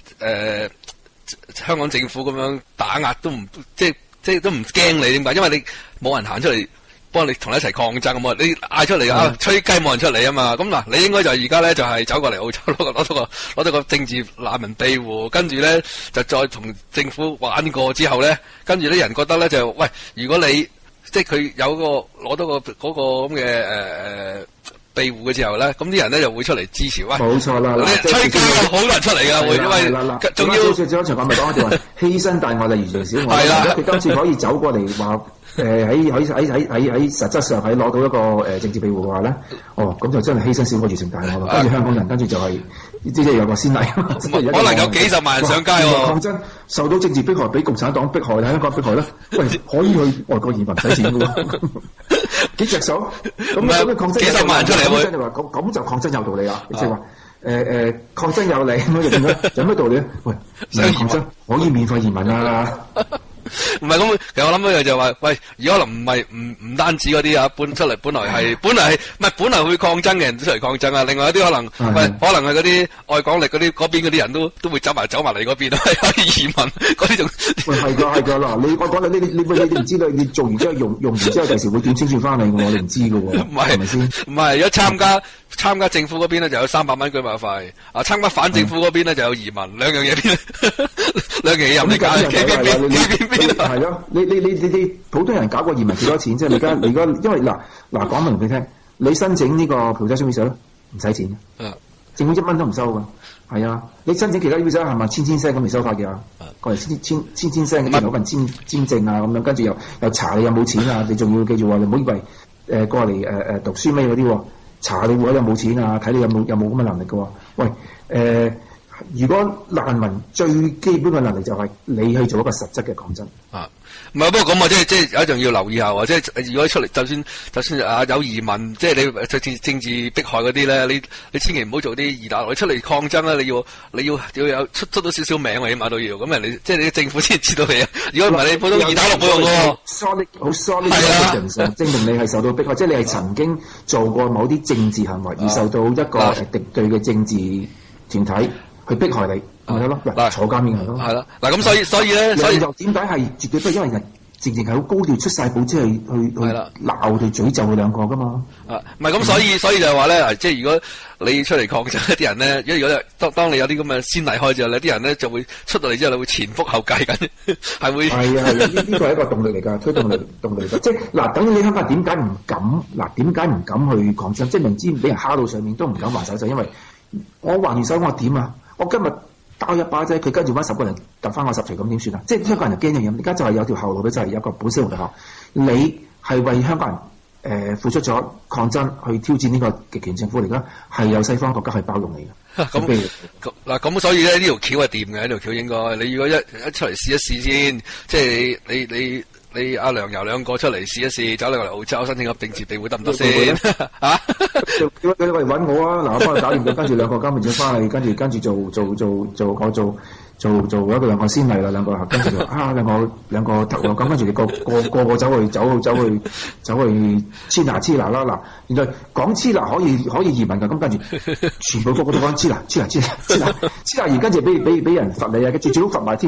香港政府咁樣打壓都唔即係都唔驚你點解？因為你冇人行出嚟幫你同你一齊抗爭咁啊！你嗌出嚟吹雞冇人出嚟啊嘛！咁嗱，你應該就而家咧就係走過嚟澳洲攞到個政治難民庇護，跟住咧就再同政府玩過之後咧，跟住啲人覺得咧就喂，如果你即係佢有攞到嗰個咁嘅庇護嘅時候咧，咁啲人咧就會出嚟支持。喂，冇錯啦，你吹雞好多人出嚟㗎，會因為仲要上場講咪講一段話，犧牲大愛嚟完成小愛。係啦，佢今次可以走過嚟話。喺實質上喺攞到一個政治庇護嘅話咧，咁就真係犧牲小我完成大愛咯。跟住香港人跟住就係即係有個先例， 可能有幾十萬人上街喎。 抗爭受到政治迫害，俾共產黨迫害，喺香港迫害咧，喂，可以去外國移民唔使錢嘅喎，幾隻手咁抗爭幾十萬人出嚟會，咁就抗爭有道理啦。即係話抗爭有理咁樣就點咧？有咩道理咧？喂，抗爭可以免費移民啊！ 唔係咁，其實我諗一樣就話，喂，如果可能唔單止嗰啲搬出嚟，本來會抗爭嘅人都出嚟抗爭啊。另外一啲可能，可能係嗰啲愛港力嗰邊嗰啲人都會走埋嚟嗰邊，可以移民嗰啲仲。喂，係㗎嗱，你愛港力你唔知道，你做完之後用完之後，第時會點清算翻嚟，我哋唔知㗎喎。唔係咪先？唔係，如果參加政府嗰邊咧就有300蚊居馬費，參加反政府嗰邊咧就有移民，兩樣嘢兩樣嘢任你揀，係咯，你普通人搞個移民幾多錢啫？你而家因為嗱講明俾你聽，你申請呢個僑仔visa咧唔使錢嘅，政府1蚊都唔收噶，係啊，你申請其他 visa 係咪千聲咁嚟收法嘅？過嚟千聲，攞份簽證啊咁樣，跟住又查你有冇錢啊，你仲要記住話你唔好以為過嚟讀書咩嗰啲，查你戶口有冇錢啊，睇你有冇咁嘅能力嘅喎，喂如果難民最基本嘅能力就係你去做一個實質嘅抗爭。唔係，不過咁即係一定要留意下喎。即係如果出嚟，就算有移民，即係你政治迫害嗰啲咧，你千祈唔好做啲二打六。你出嚟抗爭咧，你要有出到少少名喎，起碼都要。咁人哋即係你政府先知道你啊。如果唔係你普通二打六冇用喎。好 solid 嘅人上證明你係受到迫害，即係你係曾經做過某啲政治行為而受到一個敵對嘅政治團體去迫害你，係咪得咯？嗱，坐監面係咯。係啦，嗱咁所以咧，又點解係絕對都係因為人直情係好高調出晒報紙去鬧去詛咒佢兩個噶嘛？唔係咁，所以就係話咧，即係如果你出嚟抗爭啲人咧，如果當你有啲咁嘅先例開之後咧，啲人咧就會出到嚟之後，你會前仆後繼緊，係會係啊，呢個係一個動力嚟㗎，推動力嚟㗎。即係嗱，等於你香港點解唔敢去抗爭？即係明知俾人蝦到上面都唔敢還手，就因為我還完手我點啊？我今日打一巴啫，佢跟住翻10個人揼翻我10錘，咁點算啊？即係香港人就驚樣嘢，而家就係有條後路嘅，就係有一個本色回學。你係為香港人付出咗抗爭，去挑戰呢個極權政府嚟㗎，係有西方國家去包容你嘅。咁所以咧呢條橋係掂嘅，呢條橋應該你如果一出嚟試一試先，即係你阿梁游兩個出嚟試一試，走嚟澳洲申請個政治庇護得唔得先？嚇！叫佢嚟揾我啊！嗱，我幫佢搞掂咗，跟住兩個監護長翻嚟，跟住做一個兩個先例啦，兩個跟住兩個頭咁，跟住你個走去黐拿啦嗱，原來講黐拿可以移民㗎，咁跟住全部個個都講黐拿，而跟住俾人罰你啊，跟住最好罰埋添。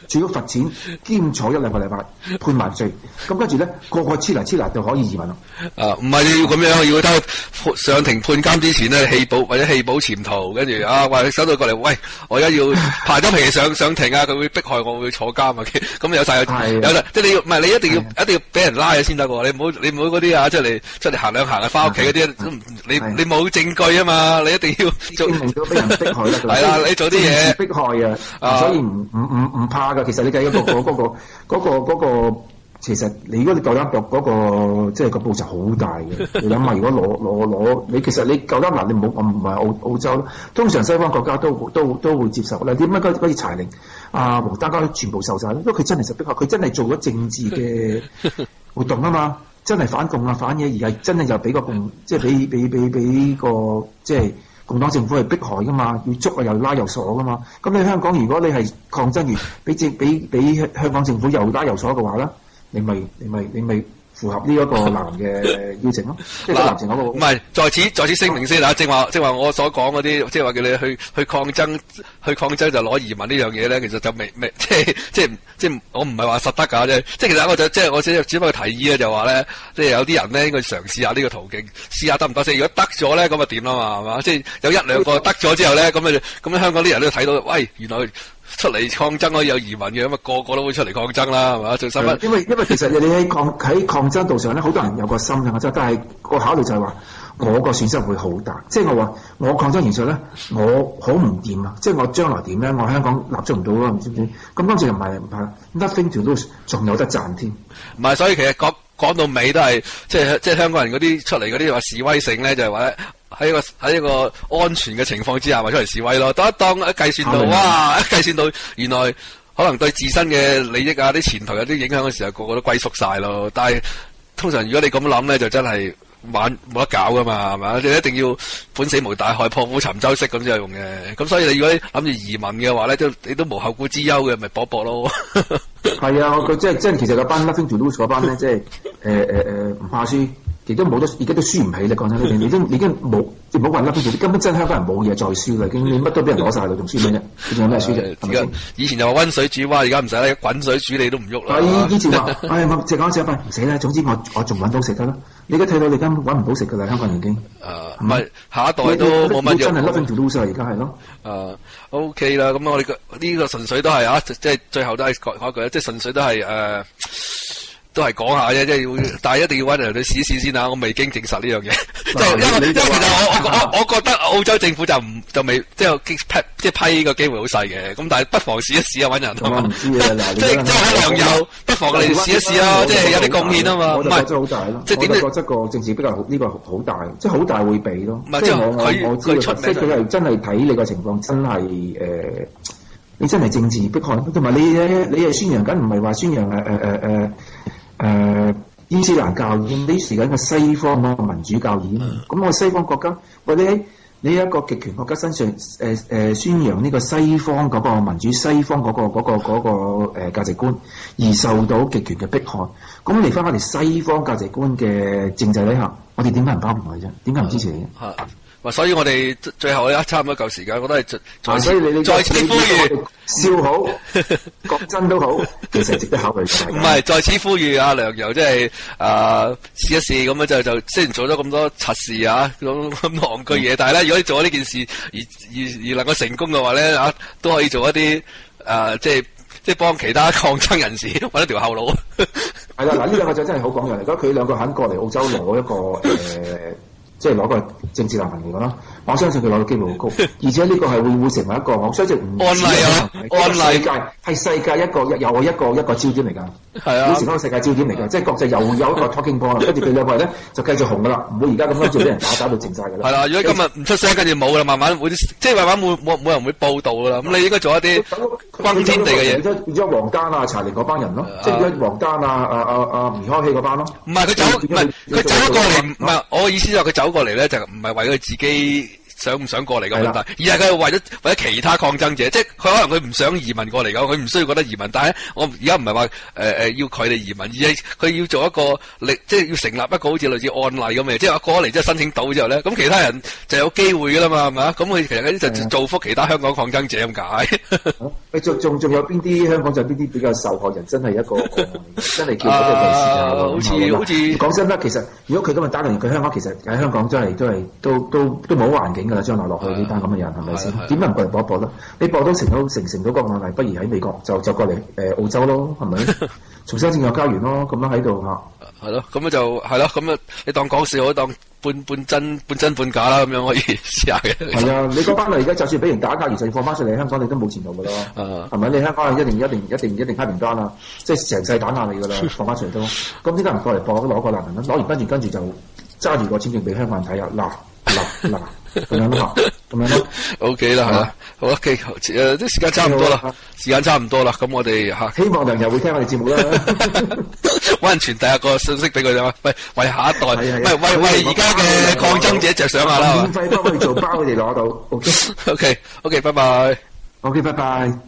仲要罰錢兼坐1-2個禮拜判埋罪，咁跟住咧個黐嚟就可以移民咯。 唔係你要咁樣，要得上庭判監之前咧棄保或者棄保潛逃，跟住話你收到過嚟，喂，我而家要排咗期上庭啊，佢會迫害我會坐監啊，咁有晒有即係你要唔係你一定要俾人拉先得喎，你唔好嗰啲出嚟行兩行啊翻屋企嗰啲，你冇證據啊嘛，你一定要證明咗俾人迫害啦。 係啦，你做啲嘢迫害啊，所以唔怕噶。其實你計嗰個，其實你如果你夠膽讀嗰個，即係個報酬好大嘅。你諗下，如果攞你其實你夠膽嗱，你唔係澳洲，通常西方國家都會接受啦。點解嗰啲柴玲黃丹家全部受晒咧？因為佢真係實迫害，佢真係做咗政治嘅活動啊嘛，真係反共啊反嘢，而係真係又俾個共，即係俾個即係。共黨政府係迫害噶嘛，要捉又拉又鎖噶嘛。咁你香港如果你係抗爭完，俾香港政府又拉又鎖嘅話咧，你咪符合呢一個男嘅邀請咯。即係男情嗰個。唔係， 在此聲明先啦。正話我所講嗰啲，即係話叫你去抗爭就攞移民呢樣嘢咧，其實就未即係我唔係話實得㗎啫。即係其實我只不過提議咧，就話咧，即係有啲人咧應該嘗試下呢個途徑，試下得唔得先。如果得咗咧，咁就掂啦嘛，係嘛？即係有1-2個得咗之後咧，咁香港啲人都睇到，喂，原來出嚟抗爭可以有移民嘅，咁啊個個都會出嚟抗爭啦，係嘛？最深因為其實你喺抗爭道上咧，好多人有個心嘅，但係個考慮就係話，我個損失會好大。即係我話我抗爭完之後咧，我好唔掂啊！即係我將來點咧？我香港立足唔到咯，唔知唔知。咁今次又唔係 nothing to lose，仲有得賺添。 唔係，所以其實講到尾都係即係香港人嗰啲出嚟嗰啲話示威性咧，就係話喺一個安全嘅情況之下，咪出嚟示威咯。當計算到計算到原來可能對自身嘅利益啊、啲前途有啲影響嘅時候，個個都龜縮晒咯。但係通常如果你咁諗咧，就真係冇得搞噶嘛，係咪？你一定要本死無大害、破釜沉舟式咁先有用嘅。咁所以你如果諗住移民嘅話咧，你都無後顧之憂嘅，咪搏咯。 係啊，佢即係其實嗰班 nothing to lose 嗰班咧，即係唔怕輸。亦都冇得，而家都輸唔起啦！講真，你已經冇，即係冇話甩邊條，根本真係香港人冇嘢再輸啦！已經你乜都俾人攞晒啦，仲輸咩啫？你仲有咩輸啫？ 而家以前就話溫水煮蛙，而家唔使啦，滾水煮你都唔喐啦。 以前話，我隻講隻份唔死啦，總之我仲揾到食得啦。你而家睇到你根本揾唔到食噶啦，香港人已經。 唔係下一代都冇乜嘢。 真係 nothing to lose 而家係咯。 OK 啦，咁我哋呢個純粹都係即係最後都係講一句，即係純粹都係都係講下啫，即係但係一定要揾人去試一試先啊！我未經證實呢樣嘢，即係因為其實我覺得澳洲政府就未即係批個機會好細嘅，咁但係不妨試一試啊！揾人我唔知啊，嗱， 即係可能有，不妨你哋試一試啦，即係有啲貢獻啊嘛。 我就覺得好大咯，即係點咧？我覺得個政治比較呢個好大，即係好大會比咯。即係我知道，即係佢係真係睇你個情況，真係你真係政治迫害，同埋你係宣揚緊，唔係話宣揚伊斯蘭教義，呢時間嘅西方嗰個民主教義啊嘛。咁我西方國家，或者你一個極權國家身上宣揚呢個西方嗰個民主、西方嗰個價值觀，而受到極權嘅迫害。咁嚟翻我哋西方價值觀嘅政制底下，我哋點解唔包容佢啫？點解唔支持你啫？ 所以我哋最後差唔多夠時間，我都係所以你再次呼籲， 笑好，講真都好，其實值得考慮。 唔係在此呼籲阿梁游，即係試一試咁樣就雖然做咗咁多測試啊，咁戇居嘢，但係咧如果你做咗呢件事而能夠成功嘅話咧都可以做一啲即係幫其他抗爭人士揾一條後路。 係啦，嗱呢兩個就真係好講嘅。如果佢兩個肯過嚟澳洲攞一個即係攞個政治難民嚟講啦，我相信佢攞嘅機會好高，而且呢個係會成為一個我相信唔案例啊，案例係世界一個焦點嚟㗎， 係啊， 會成為一個世界焦點嚟㗎，即係國際又有一個 talking point 啦，跟住佢兩個咧就繼續紅㗎啦，唔會而家咁樣做俾人打到靜晒㗎啦。 係啦，如果今日唔出聲，跟住冇啦，慢慢會即係慢慢冇人會報導㗎啦。咁你應該做一啲轟天地嘅嘢。 變咗黃丹啊、查理嗰班人咯，即係變咗黃丹啊、吳開希嗰班咯。唔係佢走過嚟，唔係我嘅意思就係佢走過嚟咧，就唔係為佢自己想唔想過嚟嘅問題，而係佢係為咗其他抗爭者，即係佢可能佢唔想移民過嚟㗎，佢唔需要覺得移民。但係我而家唔係話要佢哋移民，而係佢要做一個即係要成立一個好似類似案例咁嘅，即係話過嚟之後申請到之後咧，咁其他人就有機會㗎啦嘛，係咪啊？咁佢其實嗰啲就造福其他香港抗爭者咁解。 仲有邊啲香港就邊啲比較受害人，真係一個真係叫嗰個好似講真啦，其實如果佢今日打嚟，佢香港其實喺香港真係都冇環境㗎啦，將來落去呢單咁嘅人係咪先？點能過嚟搏咧？你搏到成到個案例，不如喺美國就過嚟澳洲咯，係咪？重新建立家園咯，咁樣喺度嚇。 係咯，咁樣就係咯，咁啊你當講笑，當半真半假啦，咁樣可以試下嘅。 係啊，你嗰班人而家就算俾人打壓，而就要放翻上嚟香港，你都冇前途㗎咯。係咪？你香港係一定開名單啦，即係成世打壓你㗎啦，放翻上嚟都。咁點解唔過嚟攞個難民咧？攞完跟住就揸住個簽證俾香港人睇下，嗱咁樣咯，咁樣咯。 OK 啦，係啦，好啦，啲時間差唔多啦，咁我哋希望人又會聽我哋節目啦。 搵人傳遞一個信息俾佢哋嘛，為下一代，為而家嘅抗爭者着想下啦。 免費幫佢哋做包，佢哋攞到。OK， 拜拜。 OK，拜拜。